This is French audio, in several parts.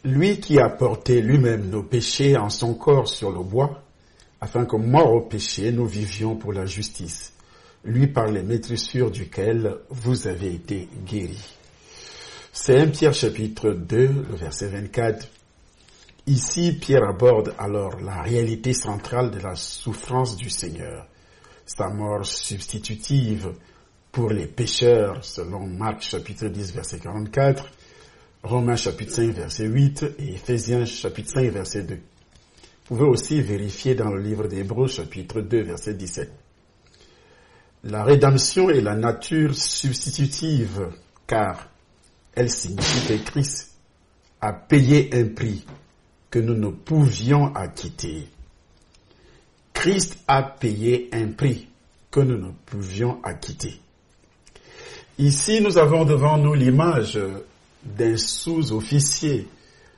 Lui qui a porté lui-même nos péchés en son corps sur le bois, afin que, morts au péché, nous vivions pour la justice. Lui par les maîtrissures duquel vous avez été guéris. C'est 1 Pierre chapitre 2, le verset 24. Ici, Pierre aborde alors la réalité centrale de la souffrance du Seigneur, sa mort substitutive pour les pécheurs, selon Marc chapitre 10, verset 44, Romains chapitre 5, verset 8 et Éphésiens chapitre 5, verset 2. Vous pouvez aussi vérifier dans le livre d'Hébreux chapitre 2, verset 17. La rédemption est la nature substitutive, car elle signifie que Christ a payé un prix que nous ne pouvions acquitter. Christ a payé un prix que nous ne pouvions acquitter. Ici, nous avons devant nous l'image d'un sous-officier,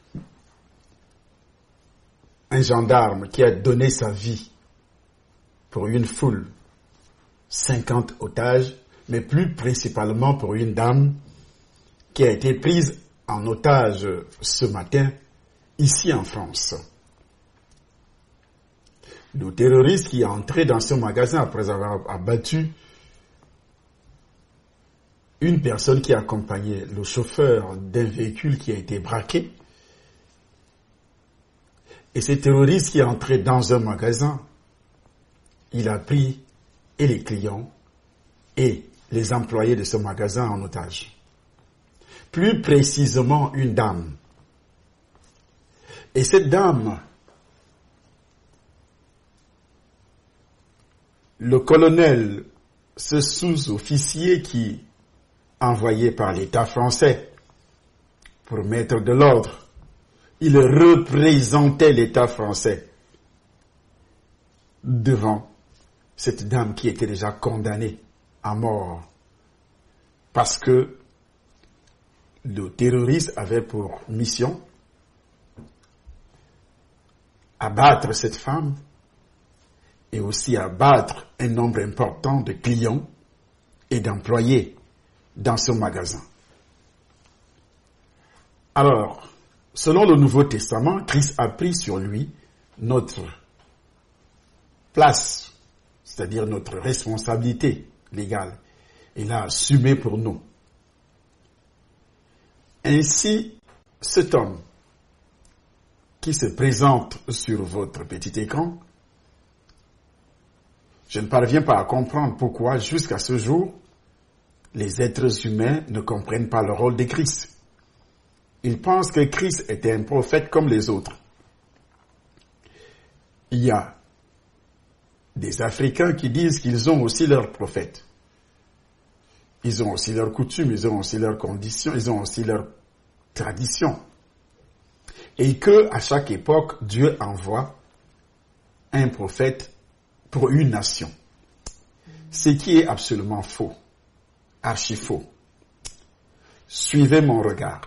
un gendarme qui a donné sa vie pour une foule, 50 otages, mais plus principalement pour une dame qui a été prise en otage ce matin, ici en France. Le terroriste qui est entré dans ce magasin après avoir abattu une personne qui accompagnait le chauffeur d'un véhicule qui a été braqué. Et ce terroriste qui est entré dans un magasin, il a pris et les clients et les employés de ce magasin en otage. Plus précisément, une dame. Et cette dame, le colonel, ce sous-officier qui, envoyé par l'État français pour mettre de l'ordre, il représentait l'État français devant cette dame qui était déjà condamnée à mort parce que le terroriste avait pour mission abattre cette femme et aussi abattre un nombre important de clients et d'employés dans ce magasin. Alors, selon le Nouveau Testament, Christ a pris sur lui notre place, c'est-à-dire notre responsabilité légale. Il l'a assumé pour nous. Ainsi, cet homme qui se présente sur votre petit écran, je ne parviens pas à comprendre pourquoi, jusqu'à ce jour, les êtres humains ne comprennent pas le rôle de Christ. Ils pensent que Christ était un prophète comme les autres. Il y a des Africains qui disent qu'ils ont aussi leurs prophètes. Ils ont aussi leurs coutumes, ils ont aussi leurs conditions, ils ont aussi leurs traditions. Et que, à chaque époque, Dieu envoie un prophète pour une nation. Ce qui est absolument faux. Archi faux. Suivez mon regard.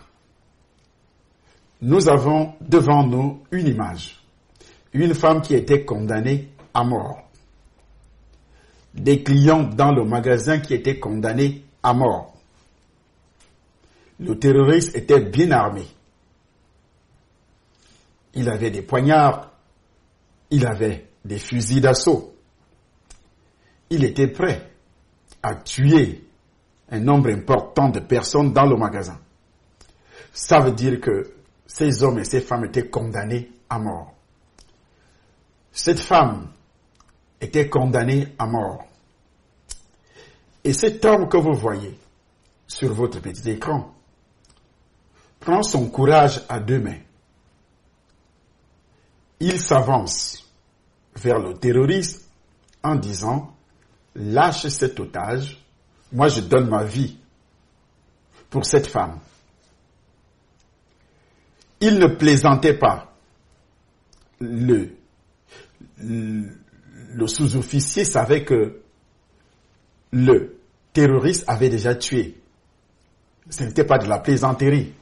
Nous avons devant nous une image. Une femme qui était condamnée à mort. Des clients dans le magasin qui étaient condamnés à mort. Le terroriste était bien armé. Il avait des poignards. Il avait des fusils d'assaut. Il était prêt à tuer un nombre important de personnes dans le magasin. Ça veut dire que ces hommes et ces femmes étaient condamnés à mort. Cette femme était condamnée à mort. Et cet homme que vous voyez sur votre petit écran prend son courage à deux mains. Il s'avance vers le terroriste en disant « Lâche cet otage, moi je donne ma vie pour cette femme. » Il ne plaisantait pas. Le sous-officier savait que le terroriste avait déjà tué. Ce n'était pas de la plaisanterie.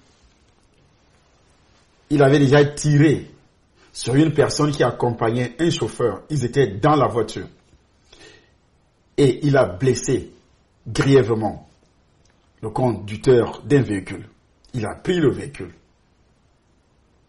Il avait déjà tiré sur une personne qui accompagnait un chauffeur. Ils étaient dans la voiture. Et il a blessé grièvement le conducteur d'un véhicule. Il a pris le véhicule.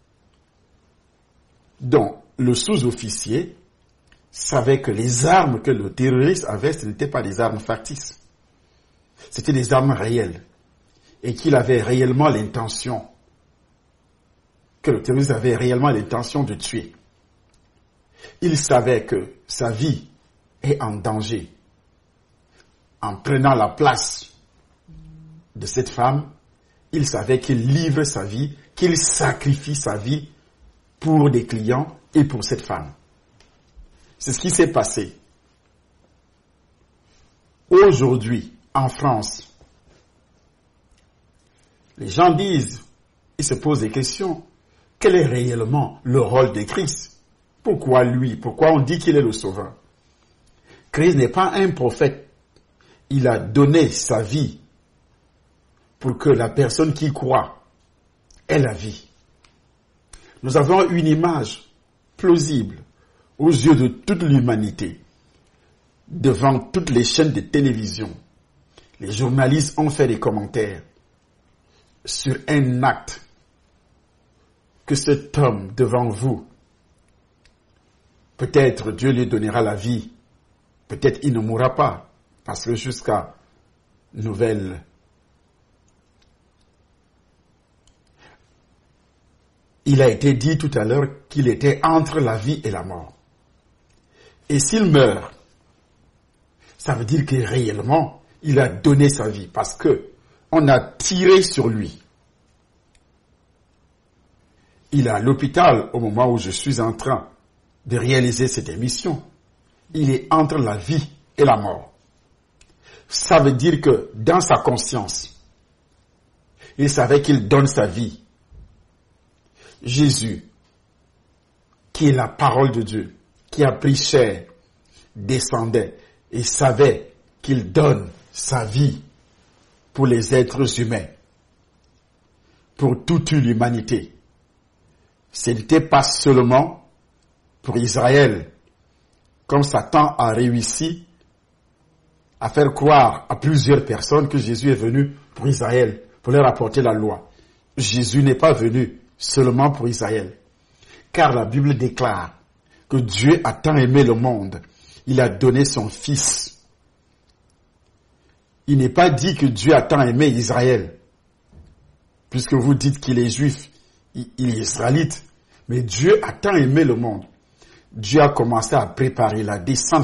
Donc, le sous-officier savait que les armes que le terroriste avait, ce n'étaient pas des armes factices. C'était des armes réelles. Et qu'il avait réellement l'intention, que le terroriste avait réellement l'intention de tuer. Il savait que sa vie est en danger. En prenant la place de cette femme, il savait qu'il livre sa vie, qu'il sacrifie sa vie pour des clients et pour cette femme. C'est ce qui s'est passé. Aujourd'hui, en France, les gens disent, ils se posent des questions. Quel est réellement le rôle de Christ? Pourquoi lui? Pourquoi on dit qu'il est le sauveur? Christ n'est pas un prophète. Il a donné sa vie pour que la personne qui croit ait la vie. Nous avons une image plausible aux yeux de toute l'humanité, devant toutes les chaînes de télévision. Les journalistes ont fait des commentaires sur un acte que cet homme devant vous, peut-être Dieu lui donnera la vie, peut-être il ne mourra pas, parce que jusqu'à nouvelle, il a été dit tout à l'heure qu'il était entre la vie et la mort. Et s'il meurt, ça veut dire que réellement, il a donné sa vie, parce que on a tiré sur lui. Il est à l'hôpital au moment où je suis en train de réaliser cette émission. Il est entre la vie et la mort. Ça veut dire que dans sa conscience, il savait qu'il donne sa vie. Jésus, qui est la parole de Dieu, qui a pris chair, descendait et savait qu'il donne sa vie pour les êtres humains, pour toute l'humanité. Ce n'était pas seulement pour Israël, comme Satan a réussi à faire croire à plusieurs personnes que Jésus est venu pour Israël, pour leur apporter la loi. Jésus n'est pas venu seulement pour Israël, car la Bible déclare que Dieu a tant aimé le monde, il a donné son Fils. Il n'est pas dit que Dieu a tant aimé Israël, puisque vous dites qu'il est juif, il est israélite, mais Dieu a tant aimé le monde. Dieu a commencé à préparer la descente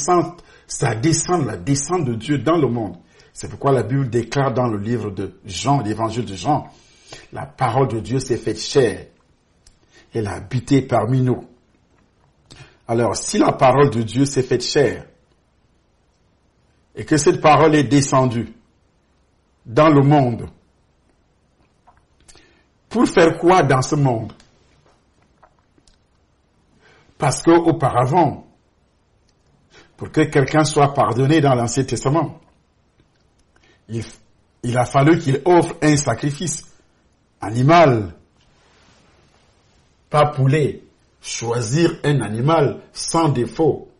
de Dieu dans le monde. C'est pourquoi la Bible déclare dans le livre de Jean, l'évangile de Jean, la parole de Dieu s'est faite chair. Elle a habité parmi nous. Alors, si la parole de Dieu s'est faite chair, et que cette parole est descendue dans le monde, pour faire quoi dans ce monde? Parce qu'auparavant, pour que quelqu'un soit pardonné dans l'Ancien Testament, il a fallu qu'il offre un sacrifice animal, pas poulet, choisir un animal sans défaut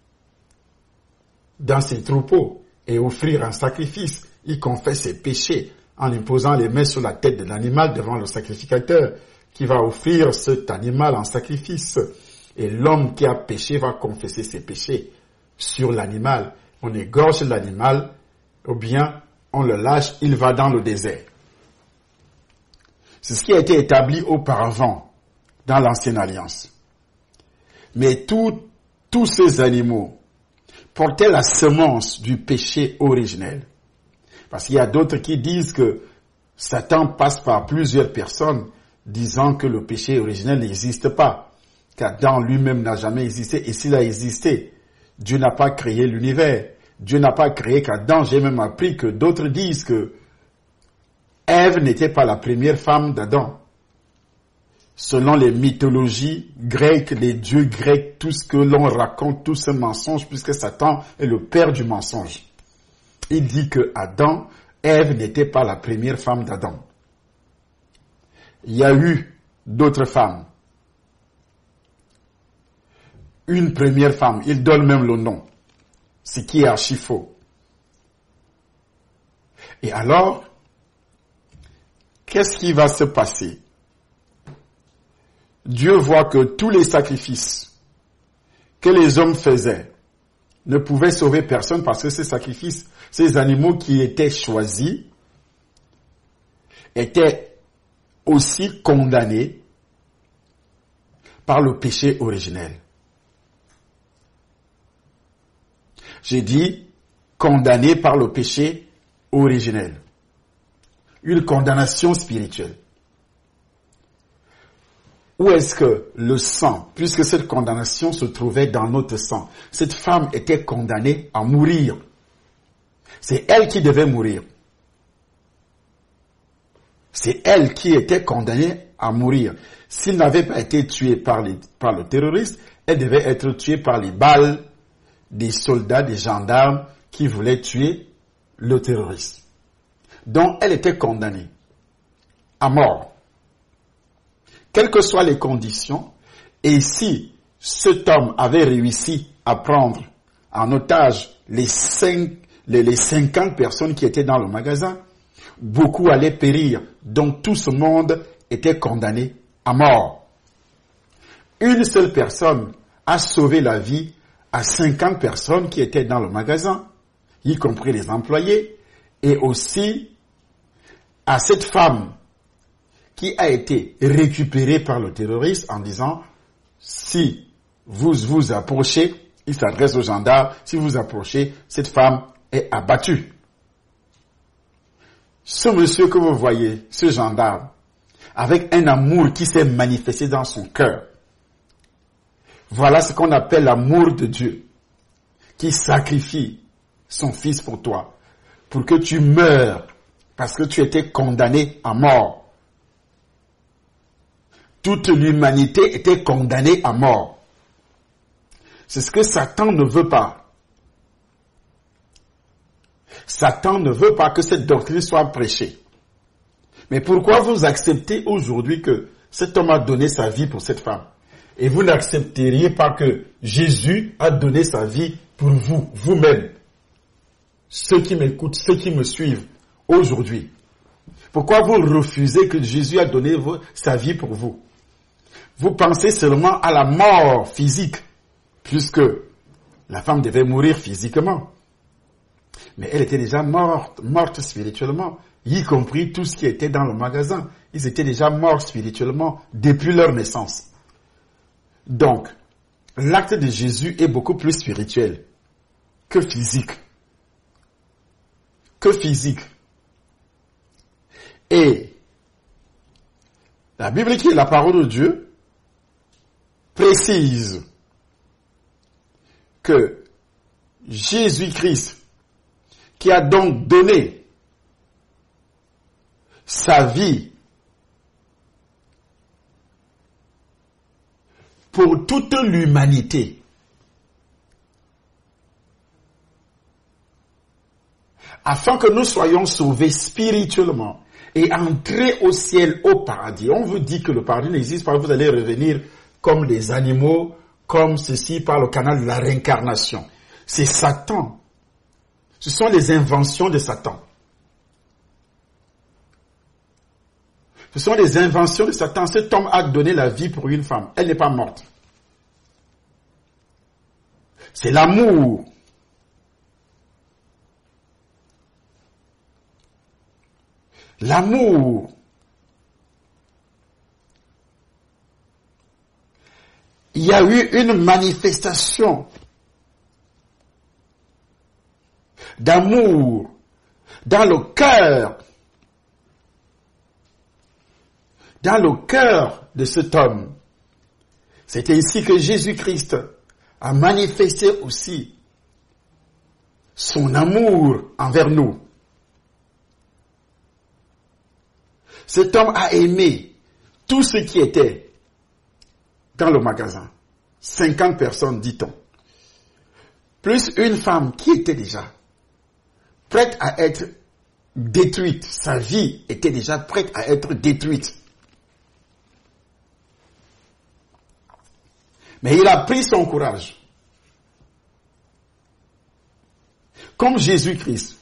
dans ses troupeaux et offrir un sacrifice. Il confesse ses péchés en imposant les mains sur la tête de l'animal devant le sacrificateur qui va offrir cet animal en sacrifice. Et l'homme qui a péché va confesser ses péchés sur l'animal. On égorge l'animal ou bien on le lâche, il va dans le désert. C'est ce qui a été établi auparavant dans l'Ancienne Alliance. Mais tous ces animaux portaient la semence du péché originel. Parce qu'il y a d'autres qui disent que Satan passe par plusieurs personnes disant que le péché originel n'existe pas, qu'Adam lui-même n'a jamais existé, et s'il a existé, Dieu n'a pas créé l'univers. Dieu n'a pas créé qu'Adam. J'ai même appris que d'autres disent que Ève n'était pas la première femme d'Adam. Selon les mythologies grecques, les dieux grecs, tout ce que l'on raconte, tout ce mensonge, puisque Satan est le père du mensonge. Il dit que Ève n'était pas la première femme d'Adam. Il y a eu d'autres femmes. Une première femme, il donne même le nom, ce qui est archi faux. Et alors, qu'est-ce qui va se passer? Dieu voit que tous les sacrifices que les hommes faisaient ne pouvaient sauver personne parce que ces sacrifices, ces animaux qui étaient choisis, étaient aussi condamnés par le péché originel. J'ai dit condamnés par le péché originel. Une condamnation spirituelle. Où est-ce que le sang, puisque cette condamnation se trouvait dans notre sang, cette femme était condamnée à mourir. C'est elle qui devait mourir. C'est elle qui était condamnée à mourir. S'il n'avait pas été tué par le terroriste, elle devait être tuée par les balles des soldats, des gendarmes qui voulaient tuer le terroriste. Donc, elle était condamnée à mort. Quelles que soient les conditions, et si cet homme avait réussi à prendre en otage les 50 personnes qui étaient dans le magasin, beaucoup allaient périr, donc tout ce monde était condamné à mort. Une seule personne a sauvé la vie à 50 personnes qui étaient dans le magasin, y compris les employés, et aussi à cette femme qui a été récupérée par le terroriste en disant, si vous vous approchez, il s'adresse aux gendarmes, si vous approchez, cette femme est abattue. Ce monsieur que vous voyez, ce gendarme, avec un amour qui s'est manifesté dans son cœur, voilà ce qu'on appelle l'amour de Dieu, qui sacrifie son fils pour toi, pour que tu meures, parce que tu étais condamné à mort. Toute l'humanité était condamnée à mort. C'est ce que Satan ne veut pas. Satan ne veut pas que cette doctrine soit prêchée. Mais pourquoi vous acceptez aujourd'hui que cet homme a donné sa vie pour cette femme? Et vous n'accepteriez pas que Jésus a donné sa vie pour vous, vous-même. Ceux qui m'écoutent, ceux qui me suivent aujourd'hui. Pourquoi vous refusez que Jésus a donné sa vie pour vous? Vous pensez seulement à la mort physique, puisque la femme devait mourir physiquement. Mais elle était déjà morte spirituellement, y compris tout ce qui était dans le magasin. Ils étaient déjà morts spirituellement depuis leur naissance. Donc, l'acte de Jésus est beaucoup plus spirituel que physique. Que physique. Et la Bible, qui est la parole de Dieu, précise que Jésus-Christ, qui a donc donné sa vie pour toute l'humanité, afin que nous soyons sauvés spirituellement et entrer au ciel, au paradis. On vous dit que le paradis n'existe pas, vous allez revenir comme des animaux, comme ceci par le canal de la réincarnation. C'est Satan. Ce sont les inventions de Satan. Ce sont les inventions de Satan. Cet homme a donné la vie pour une femme. Elle n'est pas morte. C'est l'amour. L'amour. Il y a eu une manifestation d'amour dans le cœur de cet homme. C'était ici que Jésus-Christ a manifesté aussi son amour envers nous. Cet homme a aimé tout ce qui était dans le magasin. 50 personnes, dit-on. Plus une femme qui était déjà prête à être détruite. Sa vie était déjà prête à être détruite. Mais il a pris son courage. Comme Jésus-Christ.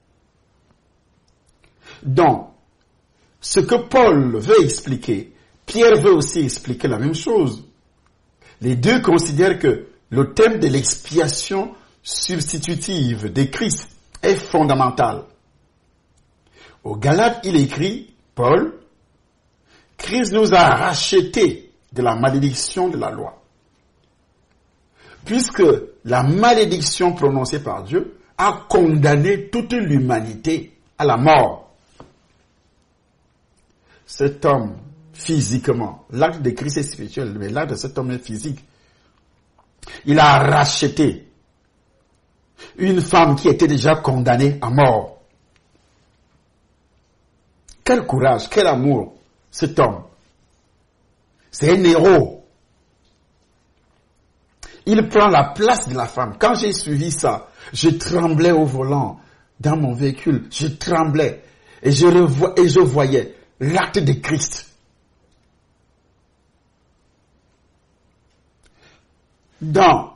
Donc, ce que Paul veut expliquer, Pierre veut aussi expliquer la même chose. Les deux considèrent que le thème de l'expiation substitutive de Christ est fondamental. Aux Galates, il écrit, Paul, « Christ nous a rachetés de la malédiction de la loi. » Puisque la malédiction prononcée par Dieu a condamné toute l'humanité à la mort. Cet homme, physiquement, l'acte de Christ est spirituel, mais l'acte de cet homme est physique. Il a racheté une femme qui était déjà condamnée à mort. Quel courage, quel amour, cet homme. C'est un héros. Il prend la place de la femme. Quand j'ai suivi ça, je tremblais au volant dans mon véhicule. Je tremblais et je voyais l'acte de Christ. Dans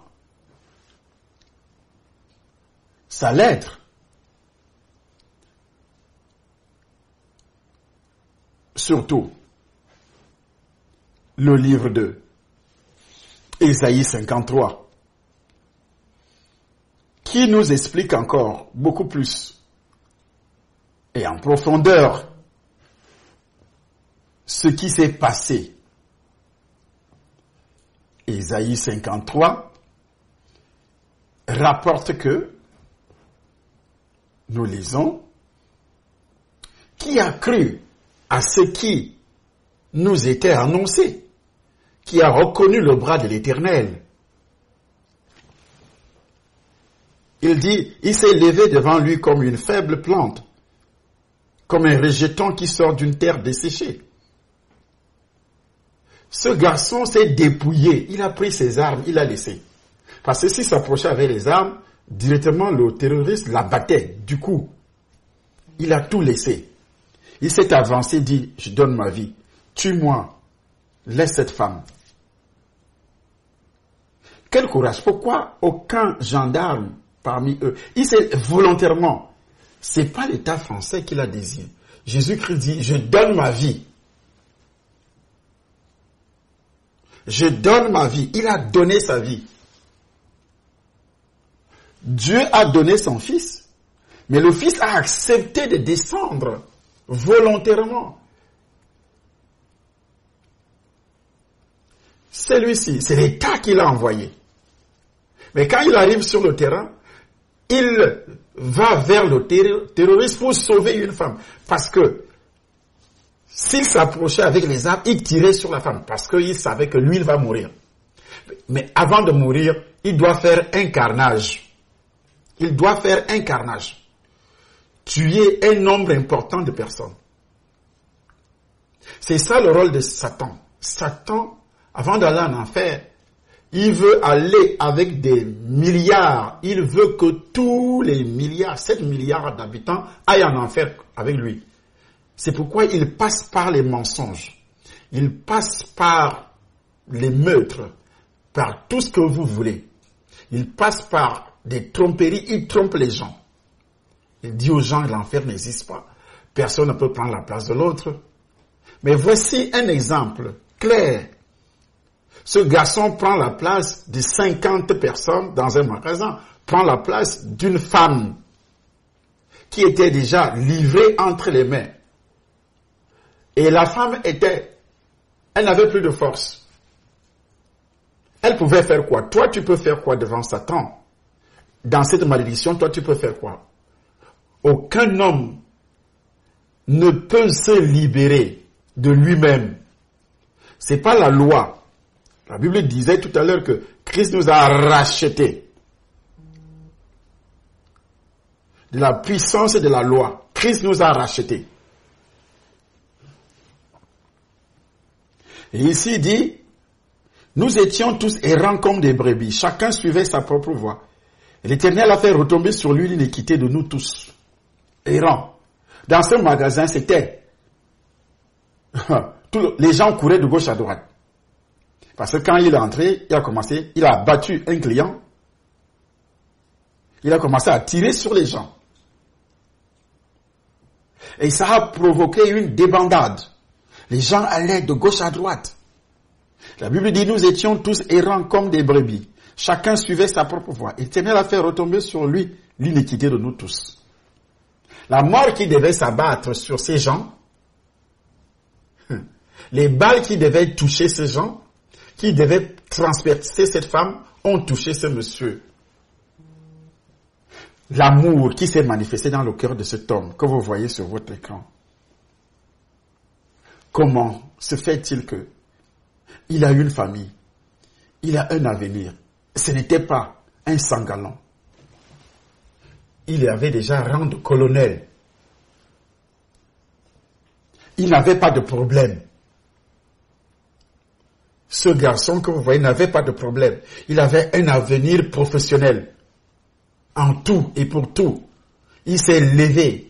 sa lettre, surtout le livre de Ésaïe 53, qui nous explique encore beaucoup plus et en profondeur ce qui s'est passé. Ésaïe 53 rapporte que, nous lisons, qui a cru à ce qui nous était annoncé, qui a reconnu le bras de l'Éternel. Il dit, il s'est levé devant lui comme une faible plante, comme un rejeton qui sort d'une terre desséchée. Ce garçon s'est dépouillé, il a pris ses armes, il a laissé. Parce que s'il s'approchait avec les armes, directement le terroriste l'abattait. Du coup, il a tout laissé. Il s'est avancé, dit, je donne ma vie, tue-moi, laisse cette femme. Quel courage, pourquoi aucun gendarme parmi eux, il s'est volontairement, c'est pas l'État français qui l'a désiré. Jésus-Christ dit, je donne ma vie. Je donne ma vie. Il a donné sa vie. Dieu a donné son fils, mais le fils a accepté de descendre volontairement. Celui-ci, c'est l'État qui l'a envoyé. Mais quand il arrive sur le terrain, il va vers le terroriste pour sauver une femme. Parce que s'il s'approchait avec les armes, il tirait sur la femme. Parce qu'il savait que lui, il va mourir. Mais avant de mourir, il doit faire un carnage. Il doit faire un carnage. Tuer un nombre important de personnes. C'est ça le rôle de Satan. Satan, avant d'aller en enfer, il veut aller avec des milliards. Il veut que tous les milliards, 7 milliards d'habitants aillent en enfer avec lui. C'est pourquoi il passe par les mensonges. Il passe par les meurtres, par tout ce que vous voulez. Il passe par des tromperies, il trompe les gens. Il dit aux gens que l'enfer n'existe pas. Personne ne peut prendre la place de l'autre. Mais voici un exemple clair. Ce garçon prend la place de 50 personnes dans un magasin, prend la place d'une femme qui était déjà livrée entre les mains. Et la femme elle n'avait plus de force. Elle pouvait faire quoi? Toi, tu peux faire quoi devant Satan? Dans cette malédiction, toi, tu peux faire quoi? Aucun homme ne peut se libérer de lui-même. C'est pas la loi. La Bible disait tout à l'heure que Christ nous a rachetés de la puissance de la loi. Christ nous a rachetés. Et ici il dit, nous étions tous errants comme des brebis. Chacun suivait sa propre voie. Et l'Éternel a fait retomber sur lui l'iniquité de nous tous. Errants. Dans ce magasin, c'était les gens couraient de gauche à droite. Parce que quand il est entré, il a battu un client. Il a commencé à tirer sur les gens. Et ça a provoqué une débandade. Les gens allaient de gauche à droite. La Bible dit, nous étions tous errants comme des brebis. Chacun suivait sa propre voie. L'Éternel a fait retomber sur lui l'iniquité de nous tous. La mort qui devait s'abattre sur ces gens, les balles qui devaient toucher ces gens, qui devaient transpercer cette femme, ont touché ce monsieur. L'amour qui s'est manifesté dans le cœur de cet homme que vous voyez sur votre écran. Comment se fait-il que il a une famille, il a un avenir. Ce n'était pas un sangalant. Il avait déjà rang de colonel. Il n'avait pas de problème. Ce garçon que vous voyez n'avait pas de problème. Il avait un avenir professionnel. En tout et pour tout. Il s'est levé.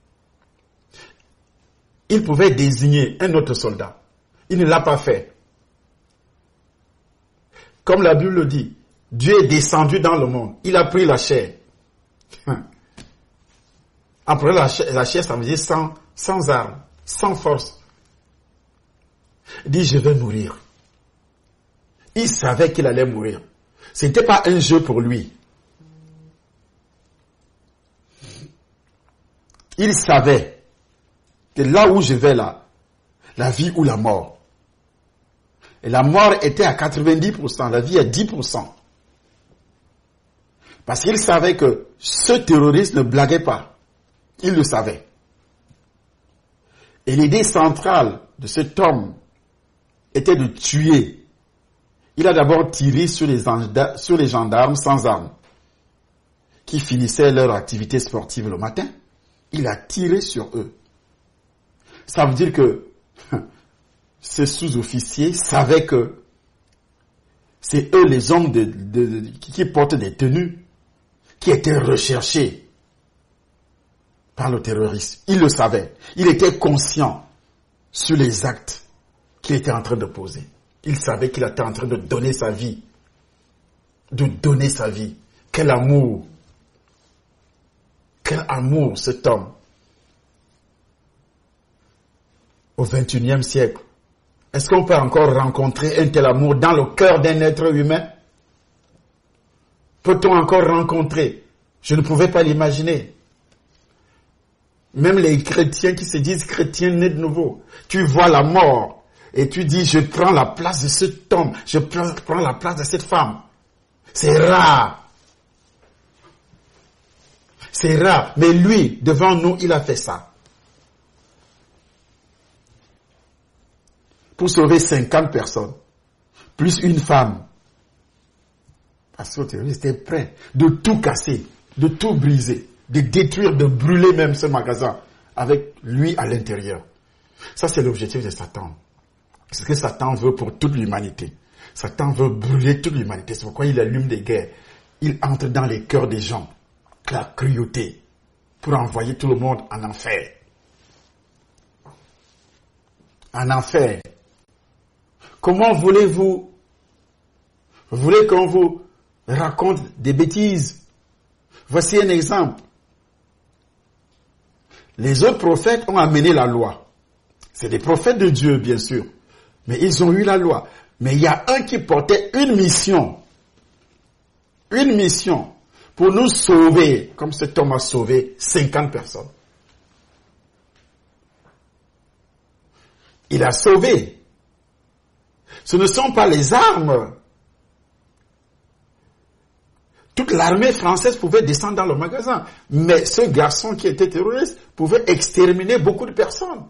Il pouvait désigner un autre soldat. Il ne l'a pas fait. Comme la Bible le dit, Dieu est descendu dans le monde. Il a pris la chair. Après la chair, ça veut dire sans armes, sans force. Il dit, je vais mourir. Il savait qu'il allait mourir. Ce n'était pas un jeu pour lui. Il savait que là où je vais là, la vie ou la mort. Et la mort était à 90%, la vie à 10%. Parce qu'il savait que ce terroriste ne blaguait pas. Il le savait. Et l'idée centrale de cet homme était de tuer. Il a d'abord tiré sur les gendarmes sans armes, qui finissaient leur activité sportive le matin. Il a tiré sur eux. Ça veut dire que ces sous-officiers savaient que c'est eux les hommes qui portent des tenues, qui étaient recherchés par le terroriste. Il le savait. Il était conscient sur les actes qu'il était en train de poser. Il savait qu'il était en train de donner sa vie. De donner sa vie. Quel amour! Quel amour, cet homme! Au XXIe siècle, est-ce qu'on peut encore rencontrer un tel amour dans le cœur d'un être humain? Peut-on encore rencontrer? Je ne pouvais pas l'imaginer. Même les chrétiens qui se disent chrétiens nés de nouveau, tu vois la mort et tu dis, je prends la place de cet homme, je prends la place de cette femme. C'est rare. C'est rare. Mais lui, devant nous, il a fait ça. Pour sauver 50 personnes, plus une femme. Parce que le terroriste était prêt de tout casser, de tout briser, de détruire, de brûler même ce magasin avec lui à l'intérieur. Ça, c'est l'objectif de Satan. C'est ce que Satan veut pour toute l'humanité. Satan veut brûler toute l'humanité. C'est pourquoi il allume des guerres. Il entre dans les cœurs des gens. La cruauté. Pour envoyer tout le monde en enfer. En enfer. Comment voulez-vous? Vous voulez qu'on vous raconte des bêtises? Voici un exemple. Les autres prophètes ont amené la loi. C'est des prophètes de Dieu, bien sûr. Mais ils ont eu la loi. Mais il y a un qui portait une mission. Une mission. Pour nous sauver. Comme cet homme a sauvé 50 personnes. Il a sauvé. Ce ne sont pas les armes. Toute l'armée française pouvait descendre dans le magasin. Mais ce garçon qui était terroriste pouvait exterminer beaucoup de personnes.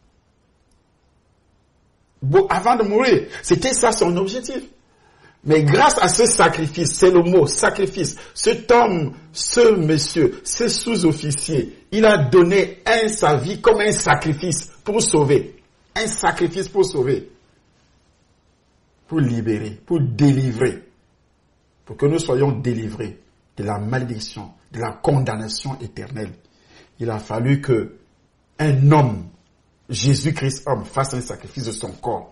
Avant de mourir. C'était ça son objectif. Mais grâce à ce sacrifice, c'est le mot, sacrifice, cet homme, ce monsieur, ce sous-officier, il a donné sa vie comme un sacrifice pour sauver. Un sacrifice pour sauver. Pour libérer, pour délivrer. Pour que nous soyons délivrés de la malédiction, de la condamnation éternelle. Il a fallu que un homme, Jésus-Christ homme, fasse un sacrifice de son corps.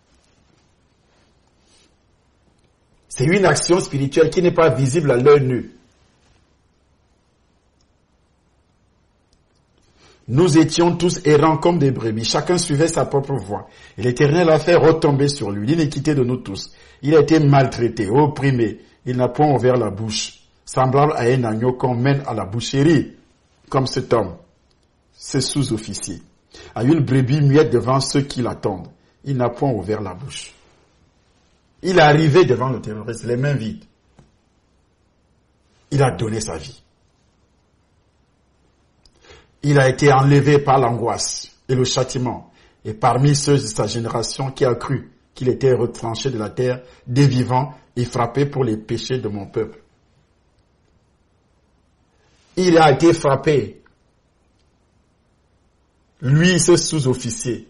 C'est une action spirituelle qui n'est pas visible à l'œil nu. Nous étions tous errants comme des brebis, chacun suivait sa propre voie. Et l'Éternel a fait retomber sur lui l'iniquité de nous tous. Il a été maltraité, opprimé, il n'a point ouvert la bouche, semblable à un agneau qu'on mène à la boucherie, comme cet homme, ce sous-officier, a une brebis muette devant ceux qui l'attendent. Il n'a point ouvert la bouche. Il est arrivé devant le terroriste, les mains vides. Il a donné sa vie. Il a été enlevé par l'angoisse et le châtiment. Et parmi ceux de sa génération qui a cru qu'il était retranché de la terre des vivants et frappé pour les péchés de mon peuple. Il a été frappé. Lui, ce sous-officier.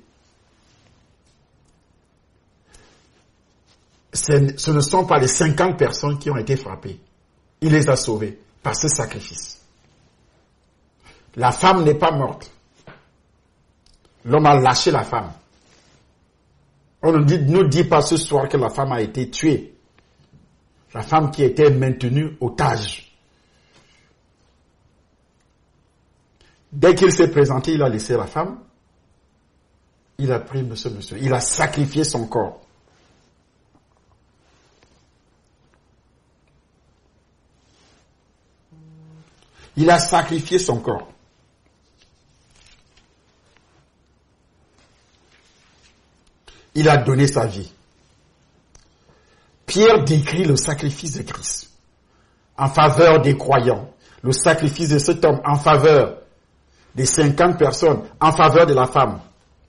Ce ne sont pas les 50 personnes qui ont été frappées. Il les a sauvées par ce sacrifice. La femme n'est pas morte. L'homme a lâché la femme. On ne nous dit pas ce soir que la femme a été tuée. La femme qui était maintenue otage. Dès qu'il s'est présenté, il a laissé la femme. Il a pris ce monsieur. Il a sacrifié son corps. Il a sacrifié son corps. Il a donné sa vie. Pierre décrit le sacrifice de Christ en faveur des croyants. Le sacrifice de cet homme en faveur des 50 personnes, en faveur de la femme.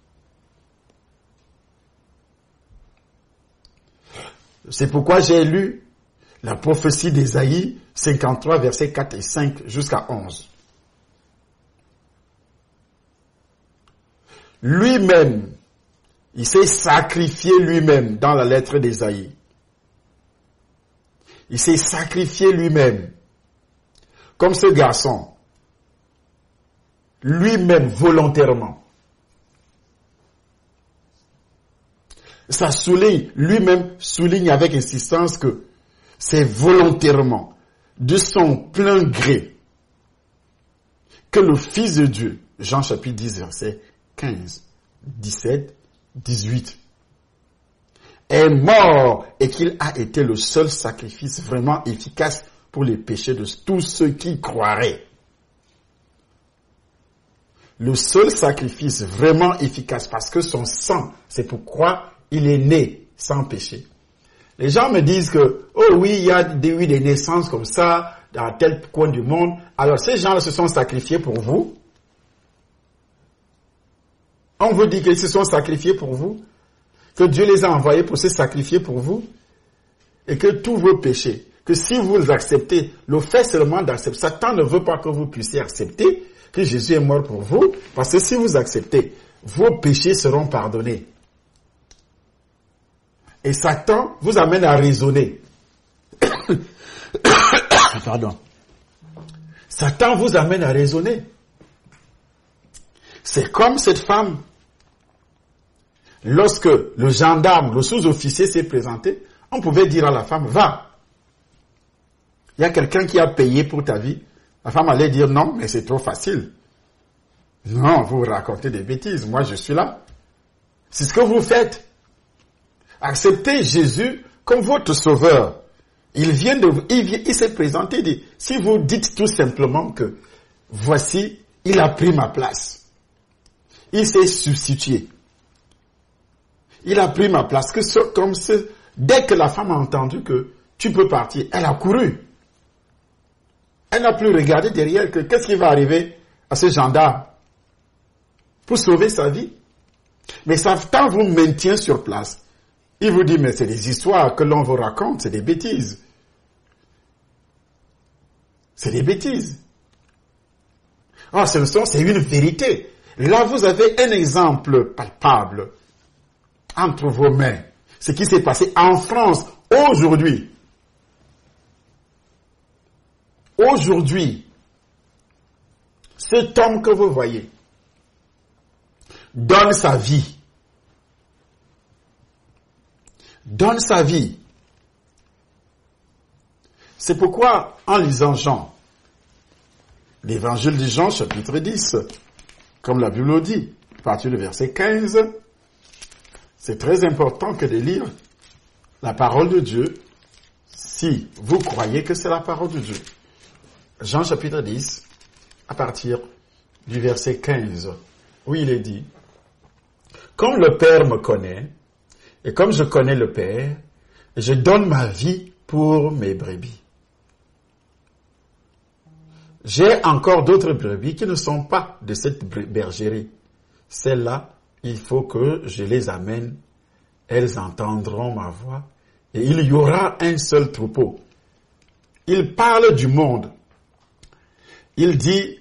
C'est pourquoi j'ai lu la prophétie d'Ésaïe 53, versets 4 et 5 jusqu'à 11. Lui-même, il s'est sacrifié lui-même dans la lettre d'Ésaïe. Il s'est sacrifié lui-même. Comme ce garçon. Lui-même, volontairement. Ça souligne, lui-même souligne avec insistance que c'est volontairement, de son plein gré, que le Fils de Dieu, Jean chapitre 10, verset 15, 17, 18, est mort et qu'il a été le seul sacrifice vraiment efficace pour les péchés de tous ceux qui croiraient. Le seul sacrifice vraiment efficace parce que son sang, c'est pourquoi il est né sans péché. Les gens me disent que, oh oui, il y a des naissances comme ça dans tel coin du monde. Alors ces gens-là se sont sacrifiés pour vous. On vous dit qu'ils se sont sacrifiés pour vous. Que Dieu les a envoyés pour se sacrifier pour vous. Et que tous vos péchés, que si vous les acceptez, le fait seulement d'accepter, Satan ne veut pas que vous puissiez accepter que Jésus est mort pour vous. Parce que si vous acceptez, vos péchés seront pardonnés. Et Satan vous amène à raisonner. Pardon. Satan vous amène à raisonner. C'est comme cette femme. Lorsque le gendarme, le sous-officier s'est présenté, on pouvait dire à la femme, va. Il y a quelqu'un qui a payé pour ta vie. La femme allait dire, non, mais c'est trop facile. Non, vous racontez des bêtises. Moi, je suis là. C'est ce que vous faites. Acceptez Jésus comme votre sauveur. Il s'est présenté, il dit, si vous dites tout simplement que, voici, il a pris ma place. Il s'est substitué. Il a pris ma place. Dès que la femme a entendu que tu peux partir, elle a couru. Elle n'a plus regardé derrière que qu'est-ce qui va arriver à ce gendarme pour sauver sa vie. Mais Satan vous maintient sur place. Il vous dit, mais c'est des histoires que l'on vous raconte, c'est des bêtises. C'est des bêtises. Oh, c'est une vérité. Là, vous avez un exemple palpable entre vos mains. Ce qui s'est passé en France aujourd'hui. Aujourd'hui, cet homme que vous voyez donne sa vie. Donne sa vie. C'est pourquoi, en lisant Jean, l'évangile de Jean, chapitre 10, comme la Bible le dit, à partir du verset 15, c'est très important que de lire la parole de Dieu si vous croyez que c'est la parole de Dieu. Jean chapitre 10, à partir du verset 15, où il est dit, « Comme le Père me connaît, et comme je connais le Père, je donne ma vie pour mes brebis. J'ai encore d'autres brebis qui ne sont pas de cette bergerie. Celles-là, il faut que je les amène. Elles entendront ma voix et il y aura un seul troupeau. » Il parle du monde. Il dit,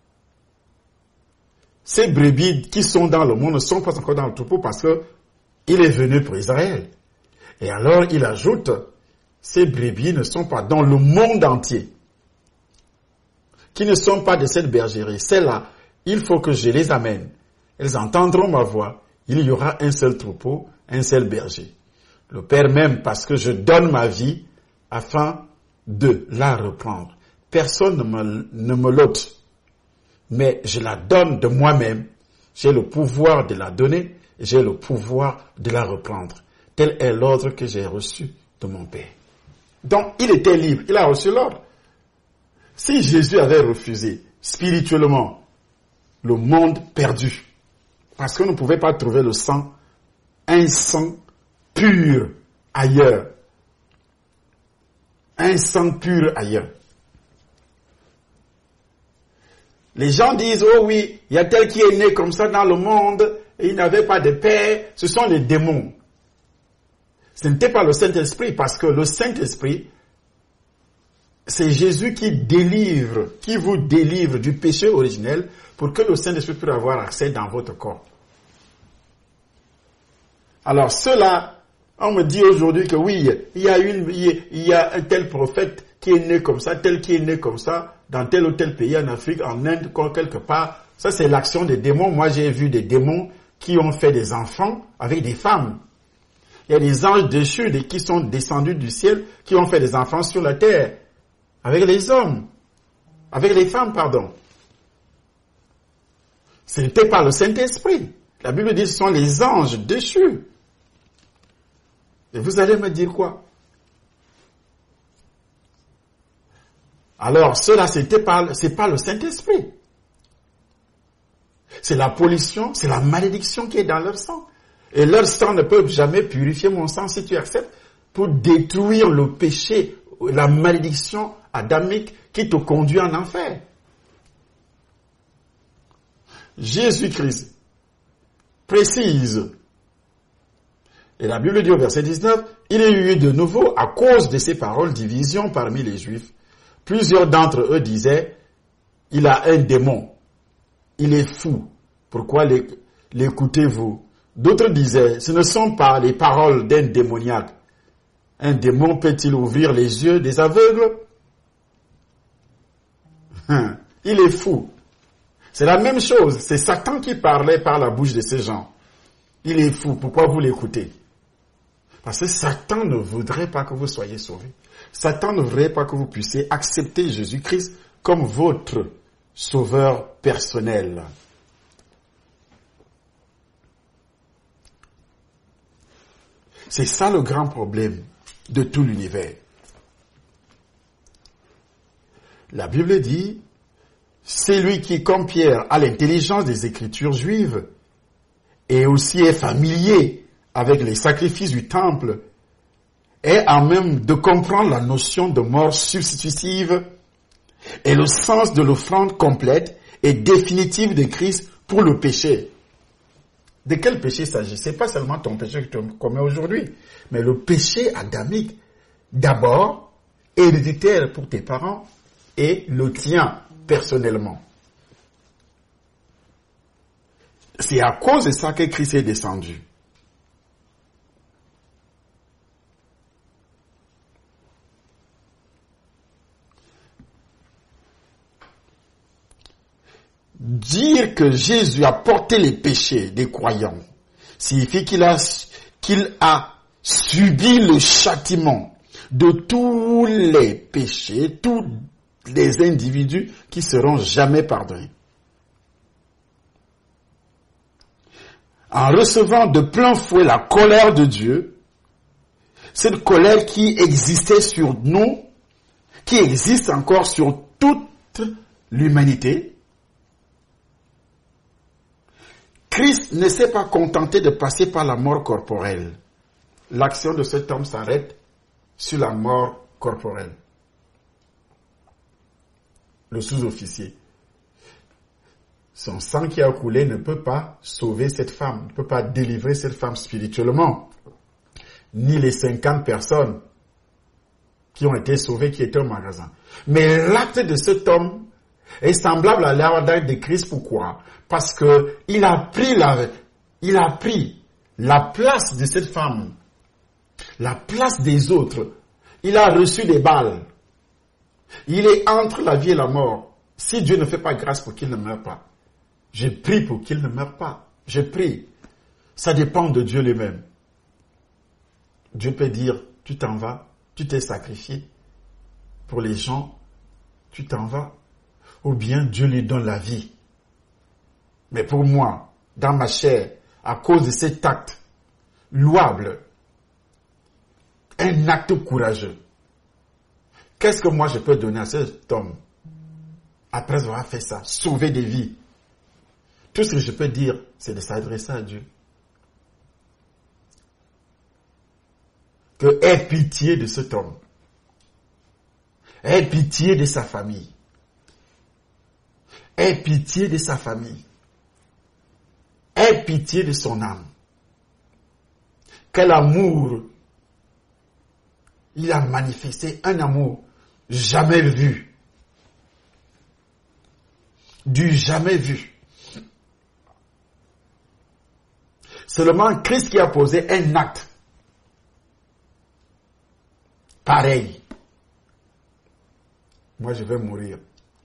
ces brebis qui sont dans le monde ne sont pas encore dans le troupeau parce que il est venu pour Israël. Et alors il ajoute, ces brebis ne sont pas dans le monde entier, qui ne sont pas de cette bergerie. Celles-là, il faut que je les amène. Elles entendront ma voix. Il y aura un seul troupeau, un seul berger. Le Père m'aime parce que je donne ma vie afin de la reprendre. Personne ne me l'ôte, mais je la donne de moi-même. J'ai le pouvoir de la donner, j'ai le pouvoir de la reprendre. Tel est l'ordre que j'ai reçu de mon Père. Donc, il était libre, il a reçu l'ordre. Si Jésus avait refusé spirituellement le monde perdu, parce qu'on ne pouvait pas trouver le sang, un sang pur ailleurs, un sang pur ailleurs. Les gens disent, oh oui, il y a tel qui est né comme ça dans le monde, et il n'avait pas de père, ce sont les démons. Ce n'était pas le Saint-Esprit, parce que le Saint-Esprit, c'est Jésus qui vous délivre du péché originel pour que le Saint-Esprit puisse avoir accès dans votre corps. Alors cela, on me dit aujourd'hui que oui, il y a un tel prophète qui est né comme ça, tel qui est né comme ça, dans tel ou tel pays, en Afrique, en Inde, quelque part. Ça, c'est l'action des démons. Moi, j'ai vu des démons qui ont fait des enfants avec des femmes. Il y a des anges déchus qui sont descendus du ciel, qui ont fait des enfants sur la terre, avec les hommes, avec les femmes, pardon. Ce n'était pas le Saint-Esprit. La Bible dit que ce sont les anges déchus. Et vous allez me dire quoi? Alors, cela, c'est pas le Saint-Esprit. C'est la pollution, c'est la malédiction qui est dans leur sang. Et leur sang ne peut jamais purifier mon sang si tu acceptes pour détruire le péché, la malédiction adamique qui te conduit en enfer. Jésus-Christ précise, et la Bible dit au verset 19, il y a eu de nouveau, à cause de ces paroles, division parmi les Juifs. Plusieurs d'entre eux disaient, il a un démon, il est fou, pourquoi l'écoutez-vous? D'autres disaient, ce ne sont pas les paroles d'un démoniaque. Un démon peut-il ouvrir les yeux des aveugles? Il est fou. C'est la même chose, c'est Satan qui parlait par la bouche de ces gens. Il est fou, pourquoi vous l'écoutez? Parce que Satan ne voudrait pas que vous soyez sauvés. Satan ne voudrait pas que vous puissiez accepter Jésus-Christ comme votre sauveur personnel. C'est ça le grand problème de tout l'univers. La Bible dit, c'est lui qui, comme Pierre, a l'intelligence des Écritures juives et aussi est familier avec les sacrifices du temple, est à même de comprendre la notion de mort substitutive et le sens de l'offrande complète et définitive de Christ pour le péché. De quel péché s'agit-il? Ce n'est pas seulement ton péché que tu commets aujourd'hui, mais le péché adamique, d'abord, héréditaire pour tes parents et le tien personnellement. C'est à cause de ça que Christ est descendu. Dire que Jésus a porté les péchés des croyants signifie qu'il a subi le châtiment de tous les péchés, tous les individus qui seront jamais pardonnés. en recevant de plein fouet la colère de Dieu, cette colère qui existait sur nous, qui existe encore sur toute l'humanité, Christ ne s'est pas contenté de passer par la mort corporelle. L'action de cet homme s'arrête sur la mort corporelle. Le sous-officier. Son sang qui a coulé ne peut pas sauver cette femme, ne peut pas délivrer cette femme spirituellement. Ni les 50 personnes qui ont été sauvées, qui étaient au magasin. Mais l'acte de cet homme est semblable à l'acte de Christ. Pourquoi? Parce que il a pris la place de cette femme, la place des autres. Il a reçu des balles. Il est entre la vie et la mort. Si Dieu ne fait pas grâce pour qu'il ne meure pas, je prie pour qu'il ne meure pas. Je prie. Ça dépend de Dieu lui-même. Dieu peut dire, tu t'en vas, tu t'es sacrifié pour les gens, tu t'en vas. Ou bien Dieu lui donne la vie. Mais pour moi, dans ma chair, à cause de cet acte louable, un acte courageux, qu'est-ce que moi je peux donner à cet homme après avoir fait ça, sauver des vies? Tout ce que je peux dire, c'est de s'adresser à Dieu. Que aie pitié de cet homme. Aie pitié de sa famille. Aie pitié de sa famille. Aie pitié de son âme. Quel amour il a manifesté, un amour jamais vu. Du jamais vu. Seulement Christ qui a posé un acte pareil. Moi, je vais mourir.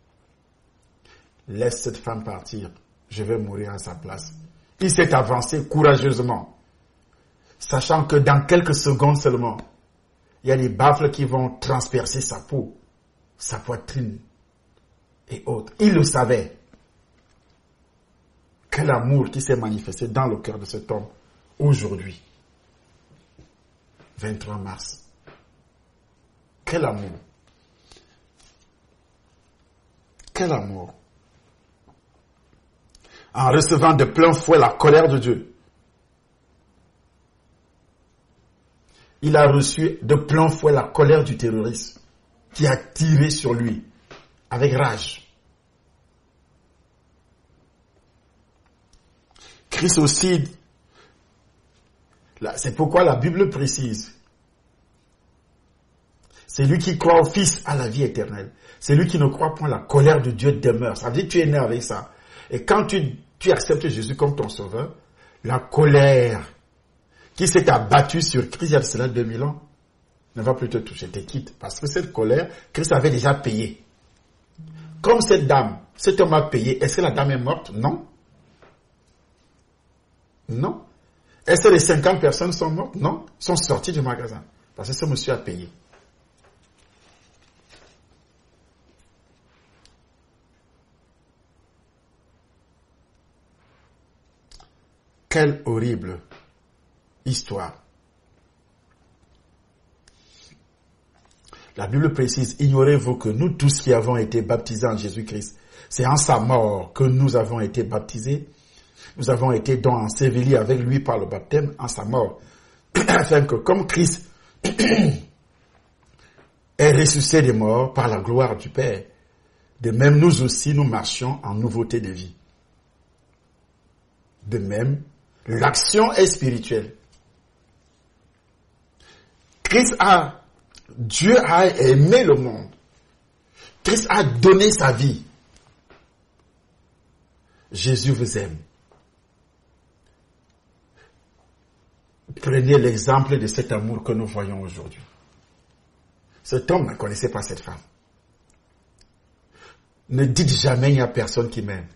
Laisse cette femme partir. Je vais mourir à sa place. Il s'est avancé courageusement, sachant que dans quelques secondes seulement, il y a des baffles qui vont transpercer sa peau, sa poitrine et autres. Il le savait. Quel amour qui s'est manifesté dans le cœur de cet homme aujourd'hui, 23 mars. Quel amour. Quel amour. En recevant de plein fouet la colère de Dieu, il a reçu de plein fouet la colère du terroriste qui a tiré sur lui avec rage. Christ aussi, c'est pourquoi la Bible précise, c'est lui qui croit au Fils à la vie éternelle. C'est lui qui ne croit point, la colère de Dieu demeure. Ça veut dire que tu es né avec ça. Et quand tu acceptes Jésus comme ton sauveur, la colère qui s'est abattue sur Christ il y a cela 2000 ans ne va plus te toucher, te quitte. Parce que cette colère, Christ avait déjà payé. Comme cette dame, cet homme a payé, est-ce que la dame est morte? Non. Non. Est-ce que les 50 personnes sont mortes? Non. Ils sont sortis du magasin. Parce que ce monsieur a payé. Quelle horrible histoire. La Bible précise, ignorez-vous que nous tous qui avons été baptisés en Jésus-Christ, c'est en sa mort que nous avons été baptisés. Nous avons été donc ensevelis avec lui par le baptême en sa mort. Afin que comme Christ est ressuscité des morts par la gloire du Père, de même nous aussi nous marchions en nouveauté de vie. De même, l'action est spirituelle. Dieu a aimé le monde. Christ a donné sa vie. Jésus vous aime. Prenez l'exemple de cet amour que nous voyons aujourd'hui. Cet homme ne connaissait pas cette femme. Ne dites jamais il n'y a personne qui m'aime.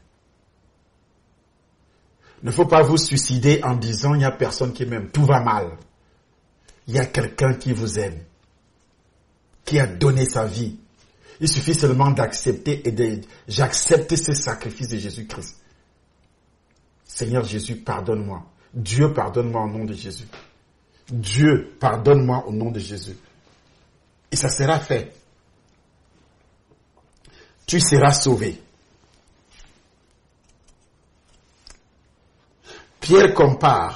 Il ne faut pas vous suicider en disant il n'y a personne qui m'aime. Tout va mal. Il y a quelqu'un qui vous aime, qui a donné sa vie. Il suffit seulement d'accepter j'accepte ce sacrifice de Jésus-Christ. Seigneur Jésus, pardonne-moi. Dieu, pardonne-moi au nom de Jésus. Dieu, pardonne-moi au nom de Jésus. Et ça sera fait. Tu seras sauvé. Pierre compare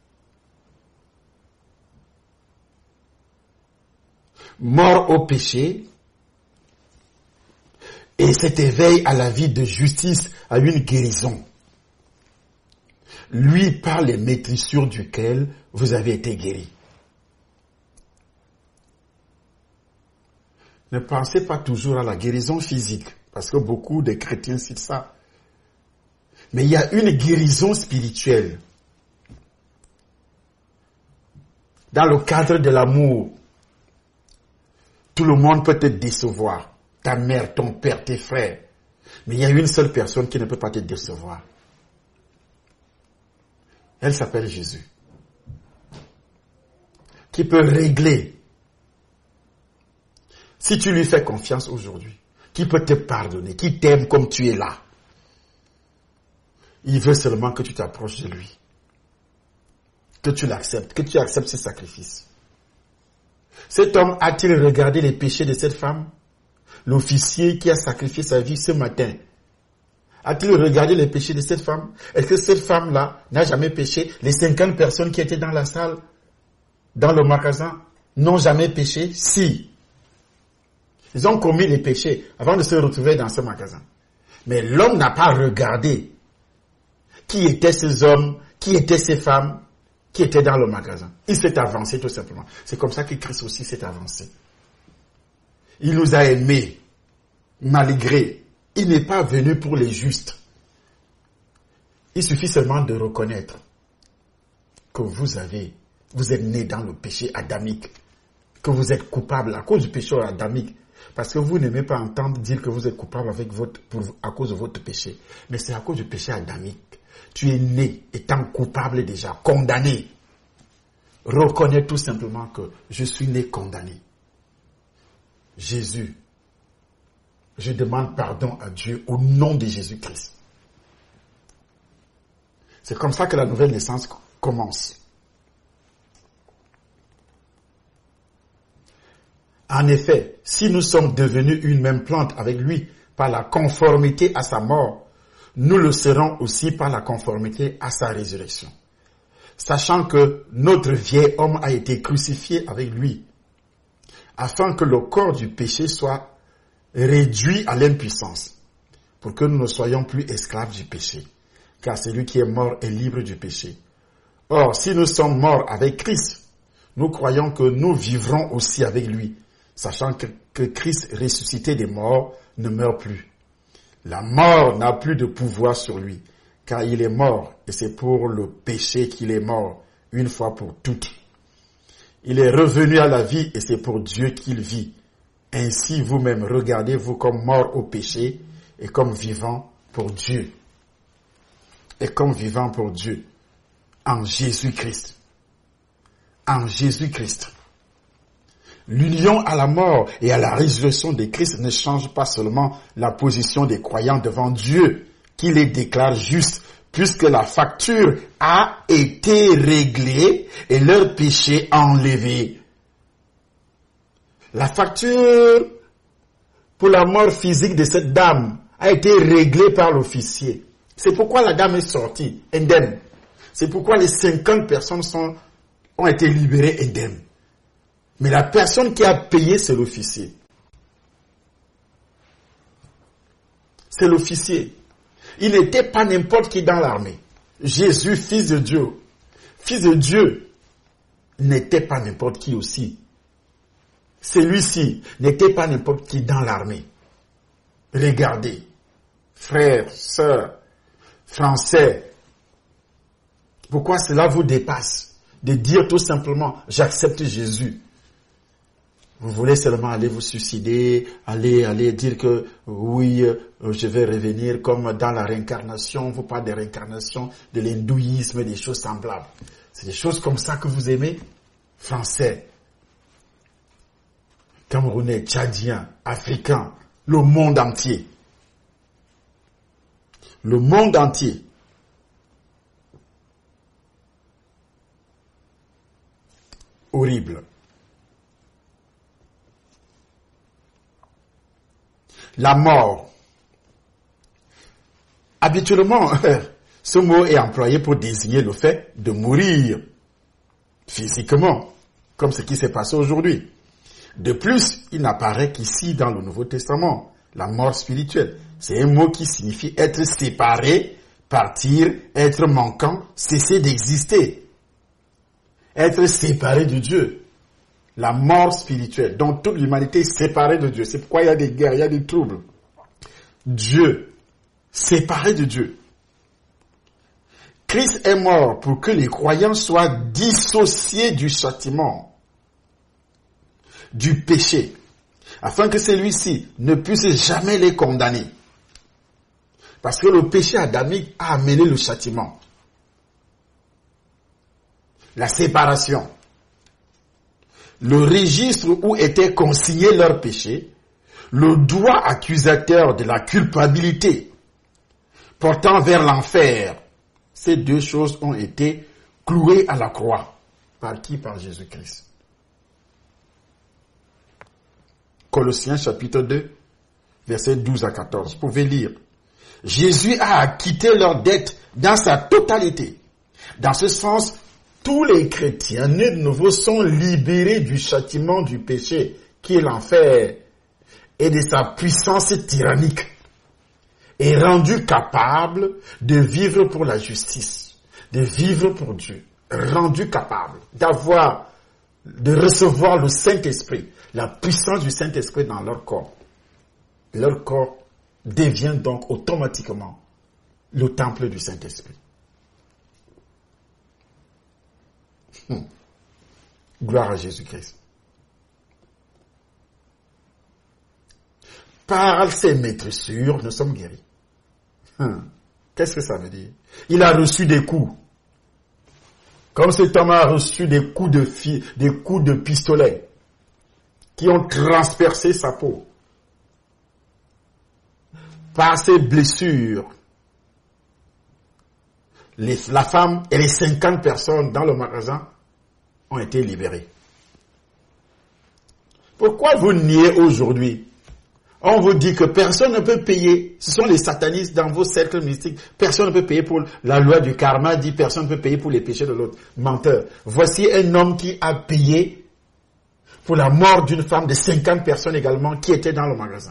mort au péché et cet éveil à la vie de justice, à une guérison. Lui par les maîtrissures duquel vous avez été guéris. Ne pensez pas toujours à la guérison physique, parce que beaucoup de chrétiens citent ça. Mais il y a une guérison spirituelle. Dans le cadre de l'amour, tout le monde peut te décevoir. Ta mère, ton père, tes frères. Mais il y a une seule personne qui ne peut pas te décevoir. Elle s'appelle Jésus. Qui peut régler. Si tu lui fais confiance aujourd'hui. Qui peut te pardonner. Qui t'aime comme tu es là. Il veut seulement que tu t'approches de lui. Que tu l'acceptes. Que tu acceptes ses sacrifices. Cet homme a-t-il regardé les péchés de cette femme? L'officier qui a sacrifié sa vie ce matin. A-t-il regardé les péchés de cette femme? Est-ce que cette femme-là n'a jamais péché? Les 50 personnes qui étaient dans la salle, dans le magasin, n'ont jamais péché? Si. Ils ont commis les péchés avant de se retrouver dans ce magasin. Mais l'homme n'a pas regardé qui étaient ces hommes, qui étaient ces femmes, qui étaient dans le magasin. Il s'est avancé tout simplement. C'est comme ça que Christ aussi s'est avancé. Il nous a aimés, malgré. Il n'est pas venu pour les justes. Il suffit seulement de reconnaître que vous êtes né dans le péché adamique, que vous êtes coupable à cause du péché adamique, parce que vous n'aimez pas entendre dire que vous êtes coupable à cause de votre péché, mais c'est à cause du péché adamique. Tu es né étant coupable déjà, condamné. Reconnais tout simplement que je suis né condamné. Jésus, je demande pardon à Dieu au nom de Jésus-Christ. C'est comme ça que la nouvelle naissance commence. En effet, si nous sommes devenus une même plante avec lui par la conformité à sa mort, nous le serons aussi par la conformité à sa résurrection. Sachant que notre vieil homme a été crucifié avec lui, afin que le corps du péché soit réduit à l'impuissance, pour que nous ne soyons plus esclaves du péché, car celui qui est mort est libre du péché. Or, si nous sommes morts avec Christ, nous croyons que nous vivrons aussi avec lui, sachant que Christ ressuscité des morts ne meurt plus. La mort n'a plus de pouvoir sur lui, car il est mort, et c'est pour le péché qu'il est mort, une fois pour toutes. Il est revenu à la vie, et c'est pour Dieu qu'il vit. Ainsi, vous-même, regardez-vous comme mort au péché, et comme vivant pour Dieu. Et comme vivant pour Dieu, en Jésus-Christ. En Jésus-Christ. L'union à la mort et à la résurrection de Christ ne change pas seulement la position des croyants devant Dieu, qui les déclare justes, puisque la facture a été réglée et leur péché enlevé. La facture pour la mort physique de cette dame a été réglée par l'officier. C'est pourquoi la dame est sortie indemne. C'est pourquoi les 50 personnes ont été libérées indemnes. Mais la personne qui a payé, c'est l'officier. C'est l'officier. Il n'était pas n'importe qui dans l'armée. Jésus, fils de Dieu, n'était pas n'importe qui aussi. Celui-ci n'était pas n'importe qui dans l'armée. Regardez, frères, sœurs, Français, pourquoi cela vous dépasse de dire tout simplement, j'accepte Jésus? Vous voulez seulement aller vous suicider, aller dire que oui, je vais revenir comme dans la réincarnation. On vous parle de réincarnation, de l'hindouisme, des choses semblables. C'est des choses comme ça que vous aimez? Français, Camerounais, Tchadiens, Africains, le monde entier. Le monde entier. horrible. La mort. Habituellement, ce mot est employé pour désigner le fait de mourir physiquement, comme ce qui s'est passé aujourd'hui. De plus, il n'apparaît qu'ici dans le Nouveau Testament, la mort spirituelle. C'est un mot qui signifie être séparé, partir, être manquant, cesser d'exister. Être séparé de Dieu. La mort spirituelle. Donc toute l'humanité est séparée de Dieu. C'est pourquoi il y a des guerres, il y a des troubles. Dieu. Séparé de Dieu. Christ est mort pour que les croyants soient dissociés du châtiment, du péché, afin que celui-ci ne puisse jamais les condamner. Parce que le péché adamique a amené le châtiment, la séparation, le registre où étaient consignés leurs péchés, le doigt accusateur de la culpabilité portant vers l'enfer. Ces deux choses ont été clouées à la croix. Par qui? Par Jésus-Christ. Colossiens chapitre 2, versets 12 à 14. Vous pouvez lire. Jésus a acquitté leurs dettes dans sa totalité. Dans ce sens, tous les chrétiens nés de nouveau sont libérés du châtiment du péché, qui est l'enfer, et de sa puissance tyrannique, et rendus capables de vivre pour la justice, de vivre pour Dieu, rendus capables de recevoir le Saint-Esprit, la puissance du Saint-Esprit dans leur corps. Leur corps devient donc automatiquement le temple du Saint-Esprit. Gloire à Jésus-Christ. Par ses maîtressures, nous sommes guéris. Qu'est-ce que ça veut dire? Il a reçu des coups. Comme cet homme a reçu des coups de pistolet qui ont transpercé sa peau. Par ses blessures, la femme et les 50 personnes dans le magasin ont été libérées. Pourquoi vous niez aujourd'hui? On vous dit que personne ne peut payer. Ce sont les satanistes dans vos cercles mystiques. Personne ne peut payer pour la loi du karma, dit personne ne peut payer pour les péchés de l'autre. Menteur. Voici un homme qui a payé pour la mort d'une femme de 50 personnes également qui étaient dans le magasin.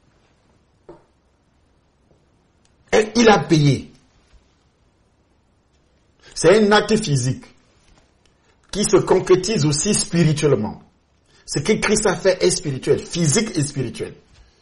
Et il a payé. C'est un acte physique qui se concrétise aussi spirituellement. Ce que Christ a fait est spirituel, physique et spirituel.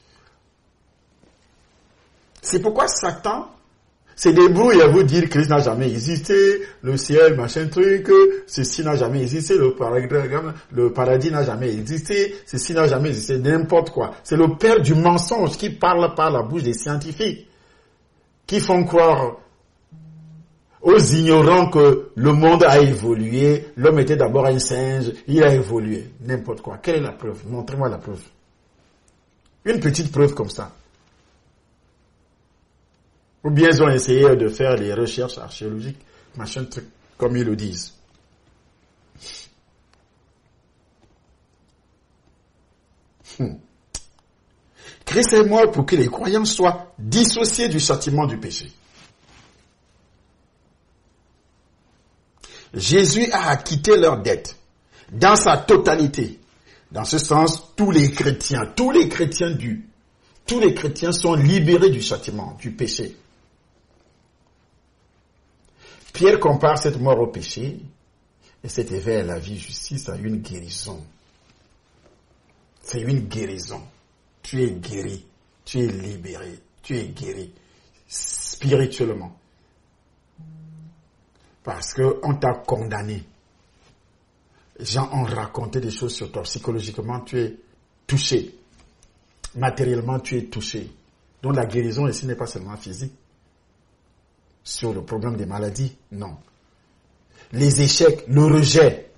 C'est pourquoi Satan se débrouille à vous dire que Christ n'a jamais existé, le ciel, machin truc, ceci n'a jamais existé, le paradis n'a jamais existé, ceci n'a jamais existé, n'importe quoi. C'est le père du mensonge qui parle par la bouche des scientifiques, qui font croire aux ignorants que le monde a évolué, l'homme était d'abord un singe, il a évolué. N'importe quoi. Quelle est la preuve? Montrez-moi la preuve. Une petite preuve comme ça. Ou bien ils ont essayé de faire les recherches archéologiques, machin truc, comme ils le disent. Christ est mort pour que les croyants soient dissociés du châtiment du péché. Jésus a acquitté leurs dettes dans sa totalité. Dans ce sens, tous les chrétiens sont libérés du châtiment, du péché. Pierre compare cette mort au péché et cet éveil à la vie justice à une guérison. C'est une guérison. Tu es guéri, tu es libéré, tu es guéri spirituellement. Parce qu'on t'a condamné. Les gens ont raconté des choses sur toi. Psychologiquement, tu es touché. Matériellement, tu es touché. Donc la guérison ici n'est pas seulement physique. Sur le problème des maladies, non. Les échecs, le rejet.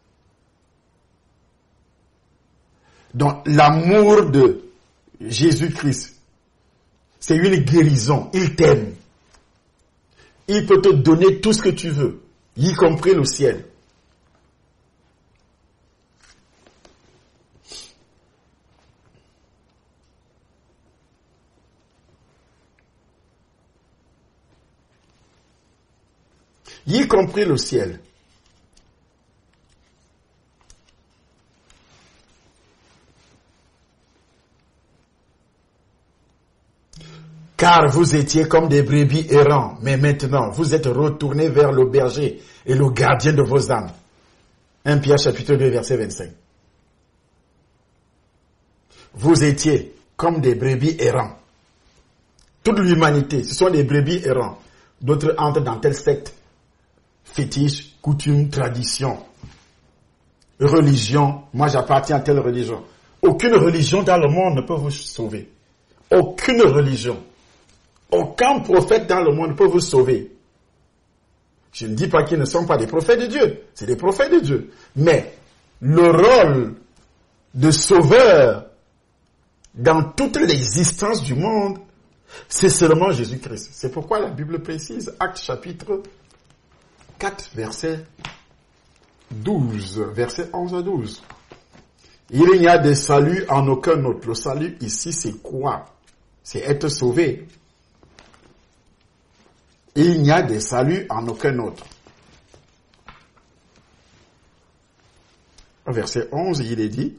Donc l'amour de Jésus-Christ, c'est une guérison. Il t'aime. Il peut te donner tout ce que tu veux, y compris le ciel. y compris le ciel. Car vous étiez comme des brebis errants, mais maintenant vous êtes retournés vers le berger et le gardien de vos âmes. 1 Pierre chapitre 2 verset 25. Vous étiez comme des brebis errants. Toute l'humanité, ce sont des brebis errants. D'autres entrent dans telle secte, fétiche, coutume, tradition, religion. Moi j'appartiens à telle religion. Aucune religion dans le monde ne peut vous sauver. Aucune religion. Aucun prophète dans le monde ne peut vous sauver. Je ne dis pas qu'ils ne sont pas des prophètes de Dieu. C'est des prophètes de Dieu. Mais le rôle de sauveur dans toute l'existence du monde, c'est seulement Jésus-Christ. C'est pourquoi la Bible précise, Actes chapitre 4, verset 12, verset 11 à 12. Il n'y a de salut en aucun autre. Le salut ici, c'est quoi? C'est être sauvé. Il n'y a de salut en aucun autre. Verset 11, il est dit,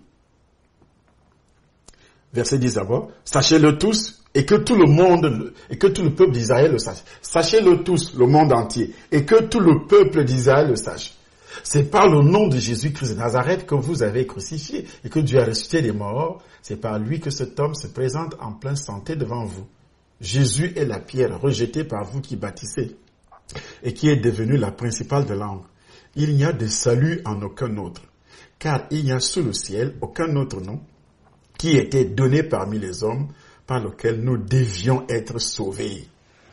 verset 10 d'abord, sachez-le tous et que tout le monde, et que tout le peuple d'Israël le sache. Sachez-le tous, le monde entier, et que tout le peuple d'Israël le sache. C'est par le nom de Jésus-Christ de Nazareth que vous avez crucifié et que Dieu a ressuscité des morts. C'est par lui que cet homme se présente en pleine santé devant vous. Jésus est la pierre rejetée par vous qui bâtissez et qui est devenue la principale de l'angle. Il n'y a de salut en aucun autre, car il n'y a sous le ciel aucun autre nom qui était donné parmi les hommes par lequel nous devions être sauvés.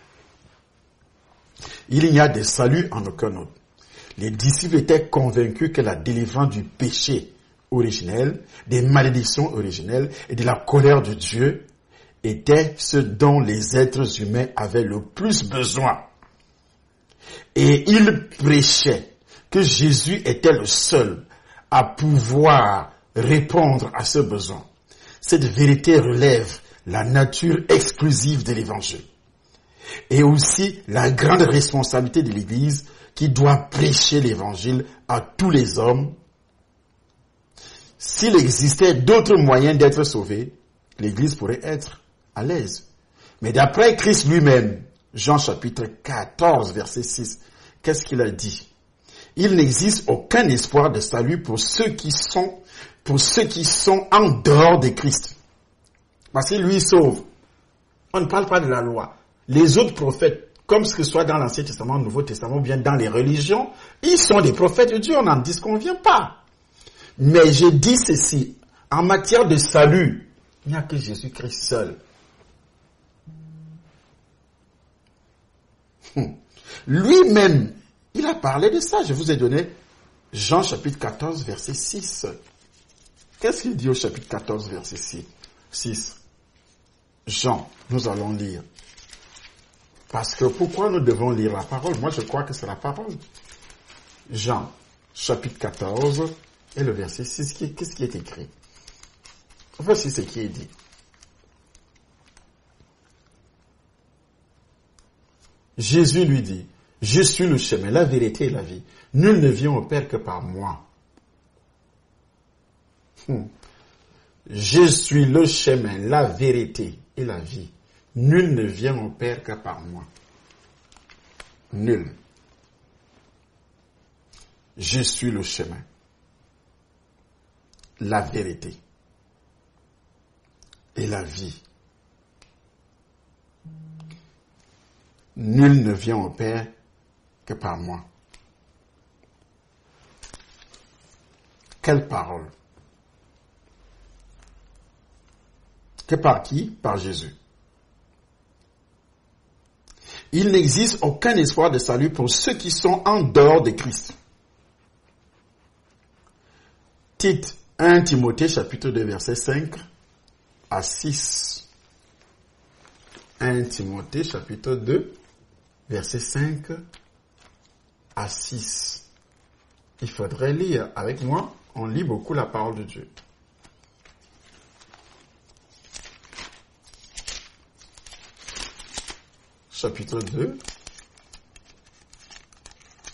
Il n'y a de salut en aucun autre. Les disciples étaient convaincus que la délivrance du péché originel, des malédictions originelles et de la colère de Dieu était ce dont les êtres humains avaient le plus besoin. Et ils prêchaient que Jésus était le seul à pouvoir répondre à ce besoin. Cette vérité relève la nature exclusive de l'Évangile et aussi la grande responsabilité de l'Église qui doit prêcher l'Évangile à tous les hommes. S'il existait d'autres moyens d'être sauvé, l'Église pourrait être à l'aise. Mais d'après Christ lui-même, Jean chapitre 14, verset 6, qu'est-ce qu'il a dit? Il n'existe aucun espoir de salut pour ceux qui sont en dehors de Christ. Parce qu'il lui sauve. On ne parle pas de la loi. Les autres prophètes, comme ce que soit dans l'Ancien Testament, le Nouveau Testament, ou bien dans les religions, ils sont des prophètes de Dieu, on n'en disconvient pas. Mais je dis ceci, en matière de salut, il n'y a que Jésus-Christ seul. Lui-même, il a parlé de ça. Je vous ai donné Jean chapitre 14, verset 6. Qu'est-ce qu'il dit au chapitre 14, verset 6? Jean, nous allons lire. Parce que pourquoi nous devons lire la parole? Moi, je crois que c'est la parole. Jean, chapitre 14, et le verset 6, qu'est-ce qui est écrit? Voici ce qui est dit. Jésus lui dit, « Je suis le chemin, la vérité et la vie. Nul ne vient au Père que par moi. » Je suis le chemin, la vérité et la vie. Nul ne vient au Père que par moi. Nul. Je suis le chemin, la vérité et la vie. Nul ne vient au Père que par moi. Quelle parole? Que par qui? Par Jésus. Il n'existe aucun espoir de salut pour ceux qui sont en dehors de Christ. Tite 1 Timothée chapitre 2 verset 5 à 6. 1 Timothée chapitre 2 verset 5 à 6. Il faudrait lire avec moi. On lit beaucoup la parole de Dieu. Chapitre 2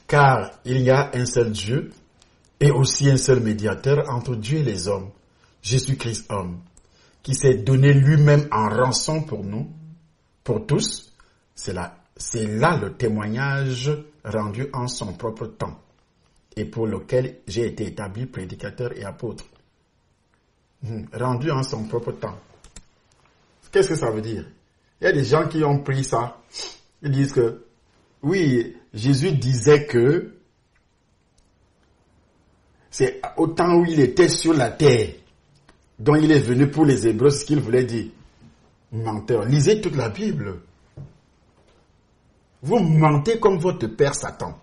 Car il y a un seul Dieu et aussi un seul médiateur entre Dieu et les hommes, Jésus-Christ homme, qui s'est donné lui-même en rançon pour nous, pour tous. C'est là le témoignage rendu en son propre temps et pour lequel j'ai été établi prédicateur et apôtre. Rendu en son propre temps. Qu'est-ce que ça veut dire? Il y a des gens qui ont pris ça. Ils disent que, oui, Jésus disait que c'est au temps où il était sur la terre, dont il est venu pour les Hébreux, ce qu'il voulait dire. Menteur. Lisez toute la Bible. Vous mentez comme votre père Satan.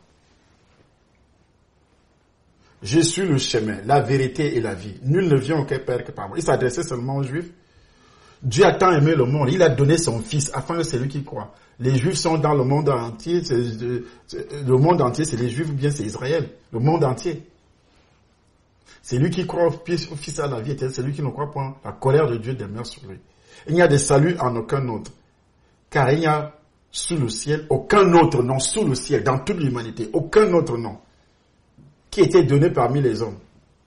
Je suis le chemin, la vérité et la vie. Nul ne vient aucun père que par moi. Il s'adressait seulement aux Juifs. Dieu a tant aimé le monde, il a donné son Fils afin que c'est lui qui croit. Les Juifs sont dans le monde entier, le monde entier c'est les Juifs ou bien c'est Israël, le monde entier. C'est lui qui croit au Fils à la vie éternelle, c'est lui qui ne croit pas, la colère de Dieu demeure sur lui. Il n'y a de salut en aucun autre, car il n'y a sous le ciel aucun autre nom, sous le ciel, dans toute l'humanité, aucun autre nom qui était donné parmi les hommes.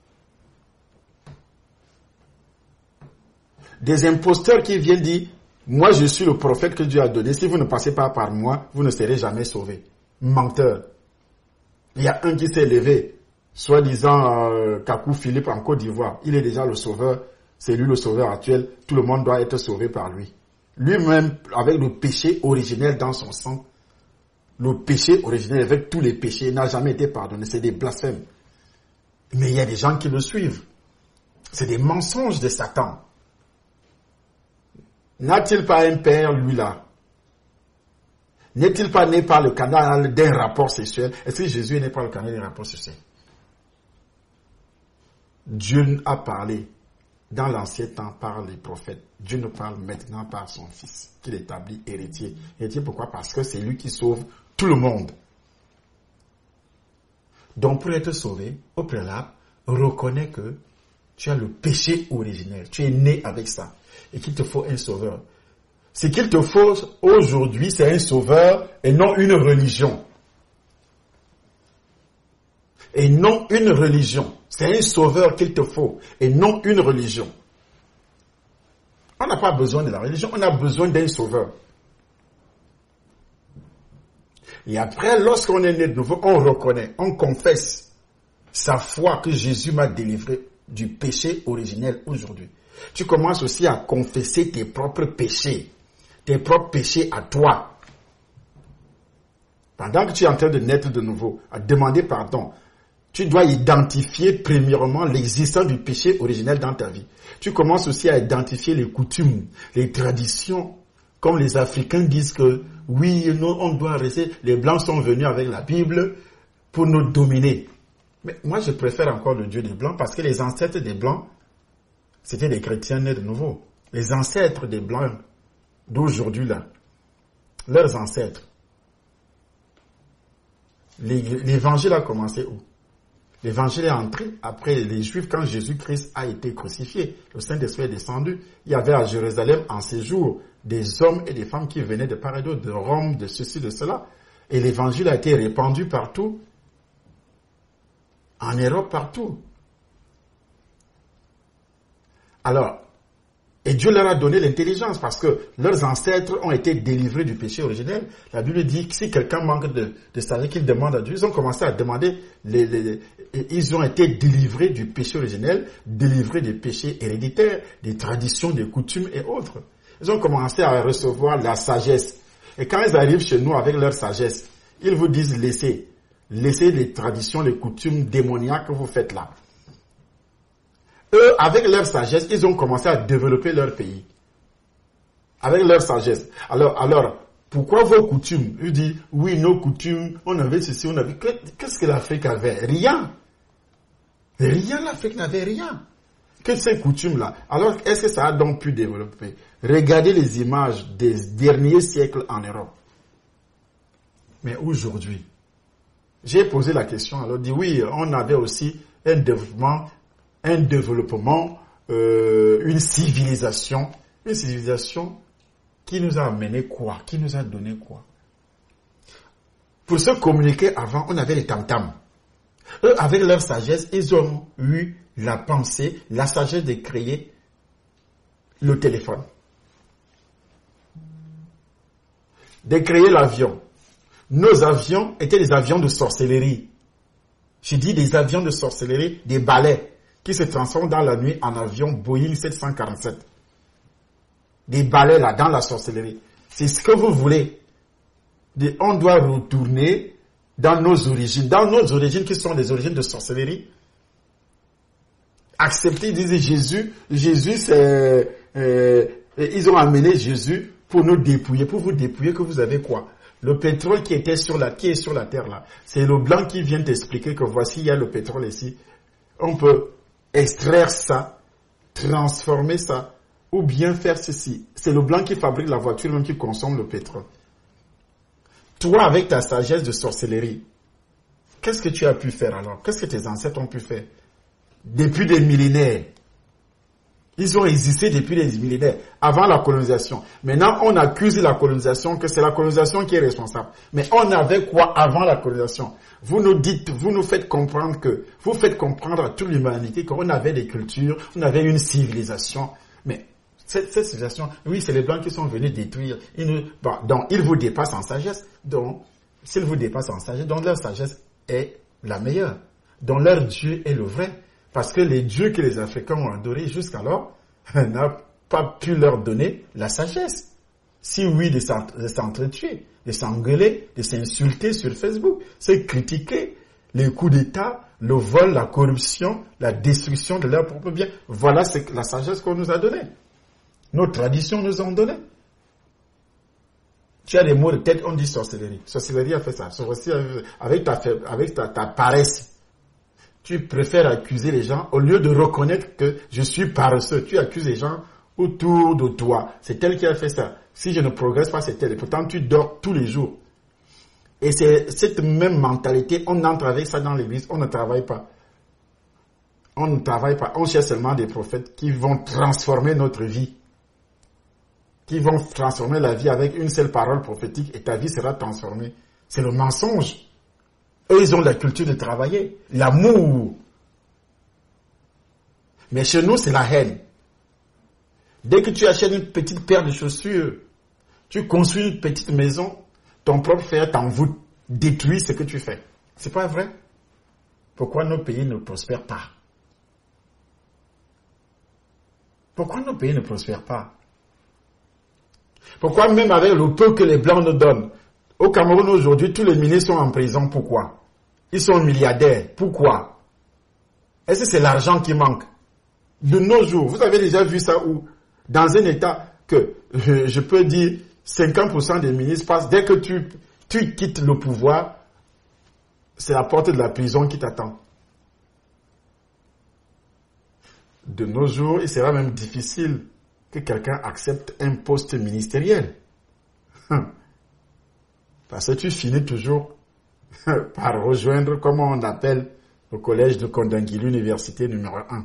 Des imposteurs qui viennent dire, moi je suis le prophète que Dieu a donné, si vous ne passez pas par moi, vous ne serez jamais sauvés. Menteur. Il y a un qui s'est levé, soi-disant Kakou Philippe en Côte d'Ivoire. Il est déjà le sauveur, c'est lui le sauveur actuel, tout le monde doit être sauvé par lui. Lui-même, avec le péché originel dans son sang, le péché originel avec tous les péchés n'a jamais été pardonné, c'est des blasphèmes. Mais il y a des gens qui le suivent. C'est des mensonges de Satan. N'a-t-il pas un père, lui-là? N'est-il pas né par le canal d'un rapport sexuel? Est-ce que Jésus est né par le canal d'un rapport sexuel? Dieu a parlé dans l'ancien temps par les prophètes. Dieu nous parle maintenant par son Fils, qu'il établit héritier. Héritier pourquoi? Parce que c'est lui qui sauve tout le monde. Donc pour être sauvé, au préalable, reconnais que tu as le péché originel. Tu es né avec ça. Et qu'il te faut un sauveur. Ce qu'il te faut aujourd'hui, c'est un sauveur et non une religion. Et non une religion. C'est un sauveur qu'il te faut et non une religion. On n'a pas besoin de la religion, on a besoin d'un sauveur. Et après, lorsqu'on est né de nouveau, on reconnaît, on confesse sa foi que Jésus m'a délivré du péché originel aujourd'hui. Tu commences aussi à confesser tes propres péchés à toi. Pendant que tu es en train de naître de nouveau, à demander pardon, tu dois identifier premièrement l'existence du péché originel dans ta vie. Tu commences aussi à identifier les coutumes, les traditions, comme les Africains disent que oui, nous, on doit rester, les Blancs sont venus avec la Bible pour nous dominer. Mais moi, je préfère encore le Dieu des Blancs parce que les ancêtres des Blancs, c'était des chrétiens nés de nouveau. Les ancêtres des Blancs d'aujourd'hui, là, leurs ancêtres. L'évangile a commencé où? L'évangile est entré après les Juifs quand Jésus-Christ a été crucifié. Le Saint-Esprit est descendu. Il y avait à Jérusalem en séjour des hommes et des femmes qui venaient de part et d'autre, de Rome, de ceci, de cela. Et l'évangile a été répandu partout. En Europe, partout. Alors, et Dieu leur a donné l'intelligence parce que leurs ancêtres ont été délivrés du péché originel. La Bible dit que si quelqu'un manque de savoir qu'il demande à Dieu, ils ont commencé à demander, ils ont été délivrés du péché originel, délivrés des péchés héréditaires, des traditions, des coutumes et autres. Ils ont commencé à recevoir la sagesse. Et quand ils arrivent chez nous avec leur sagesse, ils vous disent laissez les traditions, les coutumes démoniaques que vous faites là. Eux, avec leur sagesse, ils ont commencé à développer leur pays. Avec leur sagesse. Alors, pourquoi vos coutumes? Ils disent, oui, nos coutumes, on avait ceci, on avait... Qu'est-ce que l'Afrique avait? Rien. Rien, l'Afrique n'avait rien. Que ces coutumes-là. Alors, est-ce que ça a donc pu développer? Regardez les images des derniers siècles en Europe. Mais aujourd'hui, j'ai posé la question, alors dit, oui, on avait aussi un développement, une civilisation qui nous a amené quoi? Qui nous a donné quoi? Pour se communiquer avant, on avait les tam-tams. Eux, avec leur sagesse, ils ont eu la pensée, la sagesse de créer le téléphone. De créer l'avion. Nos avions étaient des avions de sorcellerie. Je dis des avions de sorcellerie, des balais, qui se transforment dans la nuit en avion Boeing 747. Des balais là, dans la sorcellerie. C'est ce que vous voulez. On doit retourner dans nos origines qui sont des origines de sorcellerie. Accepter, disait Jésus c'est... ils ont amené Jésus pour nous dépouiller, pour vous dépouiller que vous avez quoi? Le pétrole qui est sur la terre là, c'est le blanc qui vient t'expliquer que voici, il y a le pétrole ici. On peut extraire ça, transformer ça, ou bien faire ceci. C'est le blanc qui fabrique la voiture, même qui consomme le pétrole. Toi, avec ta sagesse de sorcellerie, qu'est-ce que tu as pu faire alors? Qu'est-ce que tes ancêtres ont pu faire? Depuis des millénaires. Ils ont existé depuis des millénaires, avant la colonisation. Maintenant, on accuse la colonisation, que c'est la colonisation qui est responsable. Mais on avait quoi avant la colonisation? Vous nous faites comprendre à toute l'humanité qu'on avait des cultures, on avait une civilisation. Mais cette civilisation, oui, c'est les Blancs qui sont venus détruire. Donc, ils vous dépassent en sagesse. Donc, s'ils vous dépassent en sagesse, donc leur sagesse est la meilleure. Donc, leur Dieu est le vrai. Parce que les dieux que les Africains ont adorés jusqu'alors n'ont pas pu leur donner la sagesse. Si oui, de s'entretuer, de s'engueuler, de s'insulter sur Facebook, c'est critiquer les coups d'État, le vol, la corruption, la destruction de leur propre bien. Voilà la sagesse qu'on nous a donnée. Nos traditions nous ont donné. Tu as des mots de tête, on dit sorcellerie. Sorcellerie a fait ça. Avec ta paresse. Tu préfères accuser les gens au lieu de reconnaître que je suis paresseux. Tu accuses les gens autour de toi. C'est elle qui a fait ça. Si je ne progresse pas, c'est elle. Et pourtant, tu dors tous les jours. Et c'est cette même mentalité, on entre avec ça dans l'église, on ne travaille pas. On ne travaille pas. On cherche seulement des prophètes qui vont transformer notre vie. Qui vont transformer la vie avec une seule parole prophétique et ta vie sera transformée. C'est le mensonge. Eux, ils ont la culture de travailler, l'amour. Mais chez nous, c'est la haine. Dès que tu achètes une petite paire de chaussures, tu construis une petite maison, ton propre frère t'envoûte, détruit ce que tu fais. C'est pas vrai? Pourquoi nos pays ne prospèrent pas? Pourquoi nos pays ne prospèrent pas? Pourquoi même avec le peu que les Blancs nous donnent? Au Cameroun aujourd'hui, tous les ministres sont en prison. Pourquoi? Ils sont milliardaires. Pourquoi? Est-ce que c'est l'argent qui manque? De nos jours, vous avez déjà vu ça où? Dans un état que, je peux dire, 50% des ministres passent, dès que tu quittes le pouvoir, c'est la porte de la prison qui t'attend. De nos jours, il sera même difficile que quelqu'un accepte un poste ministériel. Parce que tu finis toujours par rejoindre, comme on appelle, le collège de Kondangui, l'université numéro 1.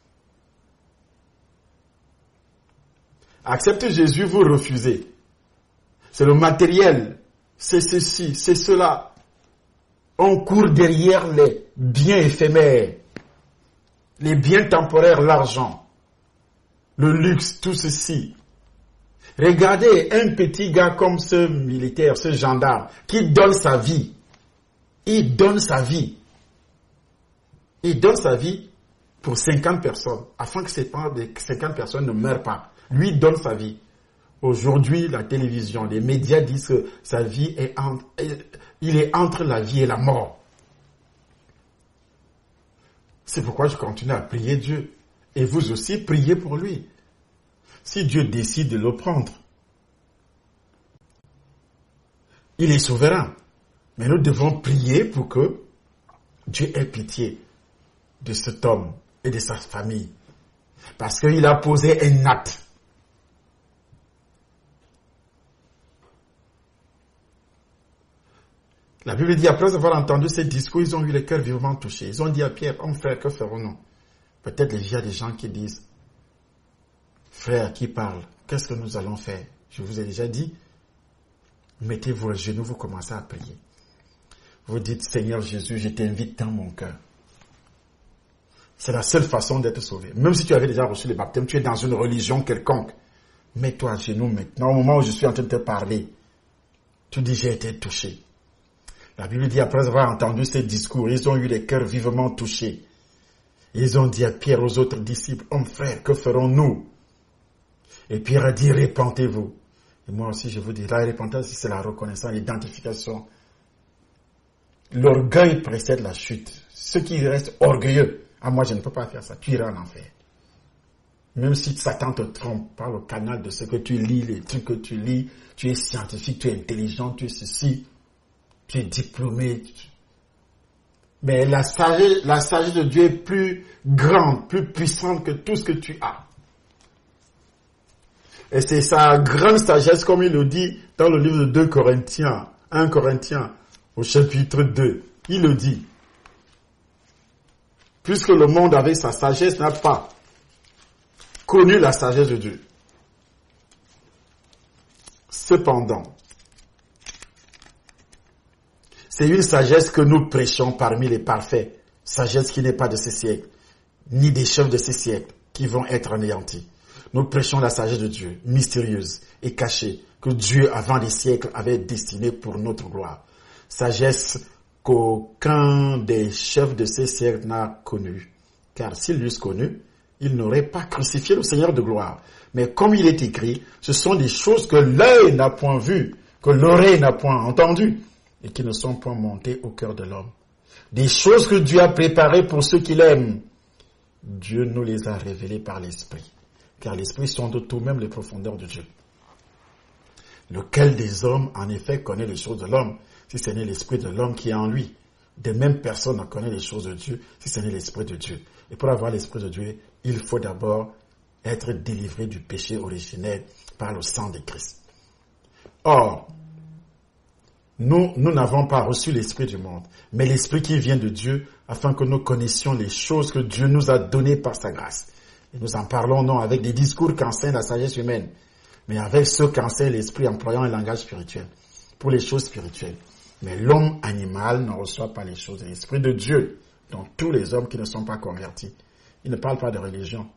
Accepter Jésus, vous refusez. C'est le matériel, c'est ceci, c'est cela. On court derrière les biens éphémères, les biens temporaires, l'argent, le luxe, tout ceci. Regardez un petit gars comme ce militaire, ce gendarme, qui donne sa vie. Il donne sa vie. Il donne sa vie pour 50 personnes, afin que ces 50 personnes ne meurent pas. Lui donne sa vie. Aujourd'hui, la télévision, les médias disent que sa vie il est entre la vie et la mort. C'est pourquoi je continue à prier Dieu. Et vous aussi, priez pour lui. Si Dieu décide de le prendre, il est souverain. Mais nous devons prier pour que Dieu ait pitié de cet homme et de sa famille. Parce qu'il a posé un acte. La Bible dit, après avoir entendu ces discours, ils ont eu le cœur vivement touché. Ils ont dit à Pierre, « Oh frère, que ferons-nous » Peut-être il y a des gens qui disent, « Frère, qui parle, qu'est-ce que nous allons faire ?» Je vous ai déjà dit, mettez vos genoux, vous commencez à prier. Vous dites, Seigneur Jésus, je t'invite dans mon cœur. C'est la seule façon d'être sauvé. Même si tu avais déjà reçu le baptême, tu es dans une religion quelconque. Mets-toi à genoux maintenant, au moment où je suis en train de te parler. Tu dis, j'ai été touché. La Bible dit, après avoir entendu ces discours, ils ont eu les cœurs vivement touchés. Ils ont dit à Pierre, aux autres disciples, « Hommes frères, que ferons-nous » Et Pierre a dit, « Repentez-vous » Et moi aussi, je vous dis, la repentance, c'est la reconnaissance, l'identification. L'orgueil précède la chute. Ceux qui restent orgueilleux, « Ah, moi, je ne peux pas faire ça. » Tu iras en enfer. Même si Satan te trompe par le canal de ce que tu lis, les trucs que tu lis, tu es scientifique, tu es intelligent, tu es ceci, tu es diplômé. Mais la sagesse de Dieu est plus grande, plus puissante que tout ce que tu as. Et c'est sa grande sagesse, comme il le dit dans le livre de 2 Corinthiens, 1 Corinthiens, au chapitre 2. Il le dit. Puisque le monde avec sa sagesse n'a pas connu la sagesse de Dieu. Cependant, c'est une sagesse que nous prêchons parmi les parfaits, sagesse qui n'est pas de ces siècles, ni des chefs de ces siècles qui vont être anéantis. Nous prêchons la sagesse de Dieu, mystérieuse et cachée, que Dieu, avant les siècles, avait destinée pour notre gloire. Sagesse qu'aucun des chefs de ces siècles n'a connue. Car s'ils l'eussent connue, ils n'auraient pas crucifié le Seigneur de gloire. Mais comme il est écrit, ce sont des choses que l'œil n'a point vues, que l'oreille n'a point entendues, et qui ne sont point montées au cœur de l'homme. Des choses que Dieu a préparées pour ceux qui l'aiment. Dieu nous les a révélées par l'Esprit. Car l'Esprit sonde tout, même les profondeurs de Dieu. Lequel des hommes, en effet, connaît les choses de l'homme, si ce n'est l'Esprit de l'homme qui est en lui. De même personne ne connaît les choses de Dieu, si ce n'est l'Esprit de Dieu. Et pour avoir l'Esprit de Dieu, il faut d'abord être délivré du péché originel par le sang de Christ. Or, nous n'avons pas reçu l'Esprit du monde, mais l'Esprit qui vient de Dieu, afin que nous connaissions les choses que Dieu nous a données par sa grâce. Et nous en parlons non avec des discours qu'enseigne la sagesse humaine, mais avec ceux qu'enseigne l'Esprit employant un langage spirituel, pour les choses spirituelles. Mais l'homme animal ne reçoit pas les choses de l'Esprit de Dieu, dont tous les hommes qui ne sont pas convertis. Il ne parle pas de religion.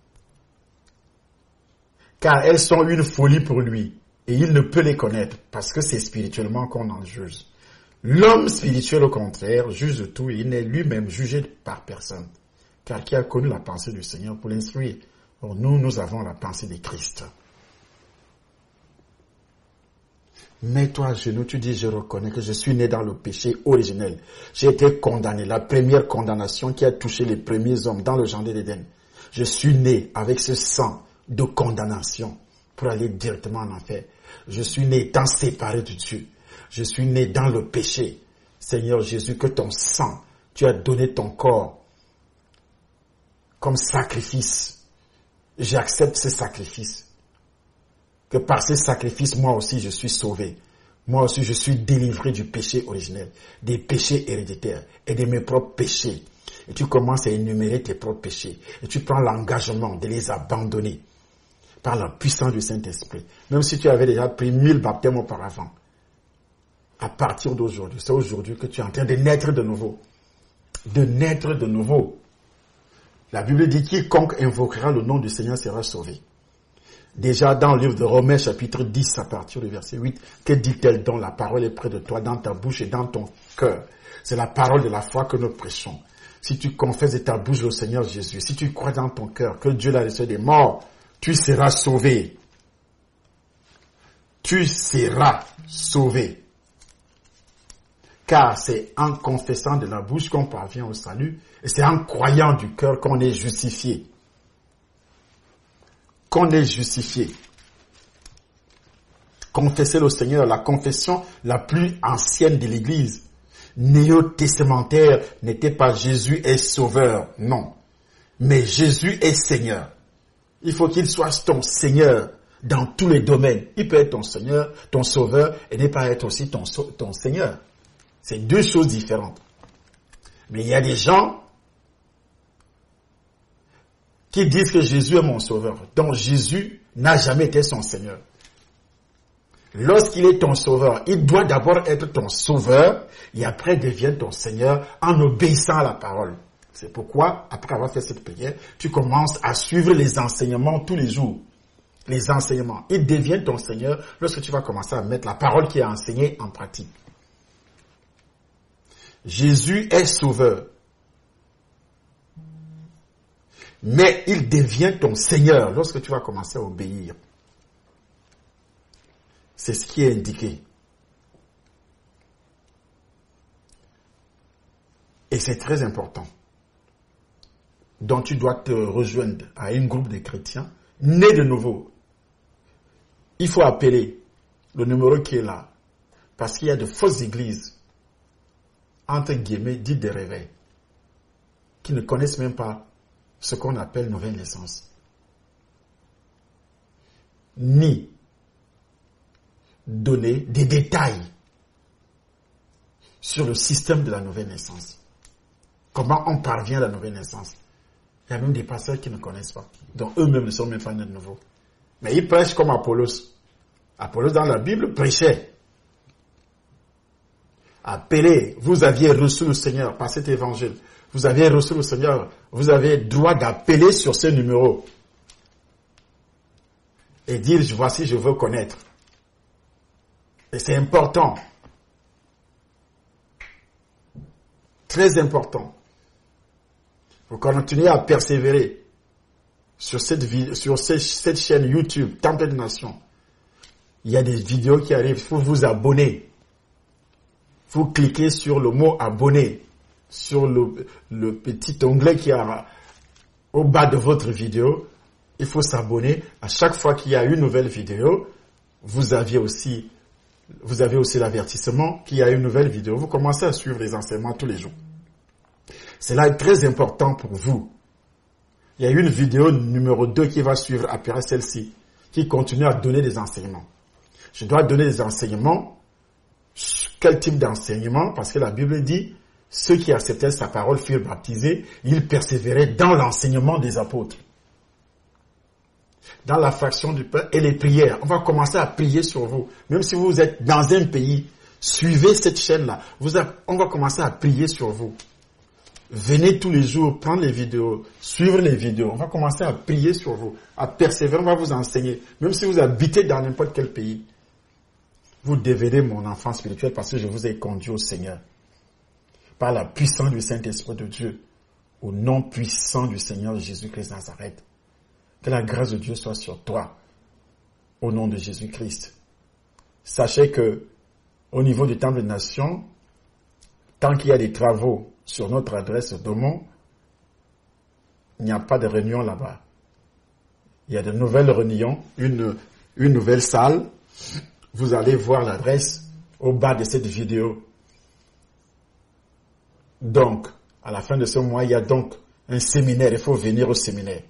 Car elles sont une folie pour lui, et il ne peut les connaître, parce que c'est spirituellement qu'on en juge. L'homme spirituel, au contraire, juge tout, et il n'est lui-même jugé par personne. Car qui a connu la pensée du Seigneur pour l'instruire? Or, nous avons la pensée de Christ. Mets-toi à genoux, tu dis, je reconnais que je suis né dans le péché originel. J'ai été condamné, la première condamnation qui a touché les premiers hommes dans le jardin d'Éden. Je suis né avec ce sang de condamnation pour aller directement en enfer. Je suis né étant séparé de Dieu. Je suis né dans le péché. Seigneur Jésus, que ton sang, tu as donné ton corps comme sacrifice. J'accepte ce sacrifice. Que par ce sacrifice, moi aussi, je suis sauvé. Moi aussi, je suis délivré du péché originel, des péchés héréditaires et de mes propres péchés. Et tu commences à énumérer tes propres péchés. Et tu prends l'engagement de les abandonner par la puissance du Saint-Esprit. Même si tu avais déjà pris 1000 baptêmes auparavant. À partir d'aujourd'hui, c'est aujourd'hui que tu es en train de naître de nouveau. De naître de nouveau. La Bible dit, quiconque invoquera le nom du Seigneur sera sauvé. Déjà dans le livre de Romains chapitre 10 à partir du verset 8, que dit-elle donc? La parole est près de toi, dans ta bouche et dans ton cœur. C'est la parole de la foi que nous prêchons. Si tu confesses de ta bouche le Seigneur Jésus, si tu crois dans ton cœur que Dieu l'a ressuscité des morts, tu seras sauvé. Tu seras sauvé. Car c'est en confessant de la bouche qu'on parvient au salut, et c'est en croyant du cœur qu'on est justifié. Qu'on est justifié. Confesser le Seigneur, la confession la plus ancienne de l'Église, néo-testamentaire, n'était pas Jésus est sauveur, non. Mais Jésus est Seigneur. Il faut qu'il soit ton Seigneur dans tous les domaines. Il peut être ton Seigneur, ton Sauveur, et ne pas être aussi ton Seigneur. C'est deux choses différentes. Mais il y a des gens qui disent que Jésus est mon Sauveur, dont Jésus n'a jamais été son Seigneur. Lorsqu'il est ton sauveur, il doit d'abord être ton sauveur et après devienne ton Seigneur en obéissant à la parole. C'est pourquoi, après avoir fait cette prière, tu commences à suivre les enseignements tous les jours. Les enseignements. Il devient ton Seigneur lorsque tu vas commencer à mettre la parole qui est enseignée en pratique. Jésus est sauveur. Mais il devient ton Seigneur lorsque tu vas commencer à obéir. C'est ce qui est indiqué. Et c'est très important. Donc tu dois te rejoindre à un groupe de chrétiens nés de nouveau. Il faut appeler le numéro qui est là. Parce qu'il y a de fausses églises, entre guillemets, dites de réveil, qui ne connaissent même pas ce qu'on appelle nouvelle naissance. Ni donner des détails sur le système de la nouvelle naissance. Comment on parvient à la nouvelle naissance. Il y a même des pasteurs qui ne connaissent pas. Donc eux-mêmes ne sont même pas nés de nouveau. Mais ils prêchent comme Apollos. Apollos dans la Bible prêchait. Appelez, vous aviez reçu le Seigneur par cet évangile. Vous aviez reçu le Seigneur. Vous avez droit d'appeler sur ce numéro. Et dire, voici, je veux connaître. Et c'est important. Très important. Vous continuez à persévérer sur cette chaîne YouTube, Temple de Nation. Il y a des vidéos qui arrivent, il faut vous abonner. Vous cliquez sur le mot abonner, sur le petit onglet qui est au bas de votre vidéo. Il faut s'abonner. À chaque fois qu'il y a une nouvelle vidéo, vous avez aussi l'avertissement qu'il y a une nouvelle vidéo. Vous commencez à suivre les enseignements tous les jours. C'est là très important pour vous. Il y a une vidéo numéro 2 qui va suivre après celle-ci, qui continue à donner des enseignements. Je dois donner des enseignements. Quel type d'enseignement? Parce que la Bible dit, ceux qui acceptaient sa parole furent baptisés, ils persévéraient dans l'enseignement des apôtres. Dans la fraction du pain et les prières. On va commencer à prier sur vous. Même si vous êtes dans un pays, suivez cette chaîne-là. On va commencer à prier sur vous. Venez tous les jours, prendre les vidéos, suivre les vidéos. On va commencer à prier sur vous, à persévérer, on va vous enseigner. Même si vous habitez dans n'importe quel pays, vous devenez mon enfant spirituel parce que je vous ai conduit au Seigneur. Par la puissance du Saint-Esprit de Dieu, au nom puissant du Seigneur Jésus-Christ de Nazareth. Que la grâce de Dieu soit sur toi, au nom de Jésus-Christ. Sachez que, au niveau du Temple des Nations, tant qu'il y a des travaux sur notre adresse Domon, il n'y a pas de réunion là-bas. Il y a de nouvelles réunions, une nouvelle salle. Vous allez voir l'adresse au bas de cette vidéo. Donc, à la fin de ce mois, il y a donc un séminaire. Il faut venir au séminaire.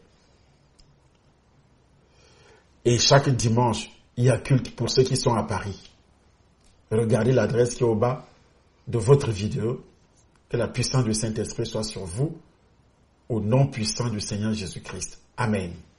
Et chaque dimanche, il y a culte pour ceux qui sont à Paris. Regardez l'adresse qui est au bas de votre vidéo. Que la puissance du Saint-Esprit soit sur vous, au nom puissant du Seigneur Jésus-Christ. Amen.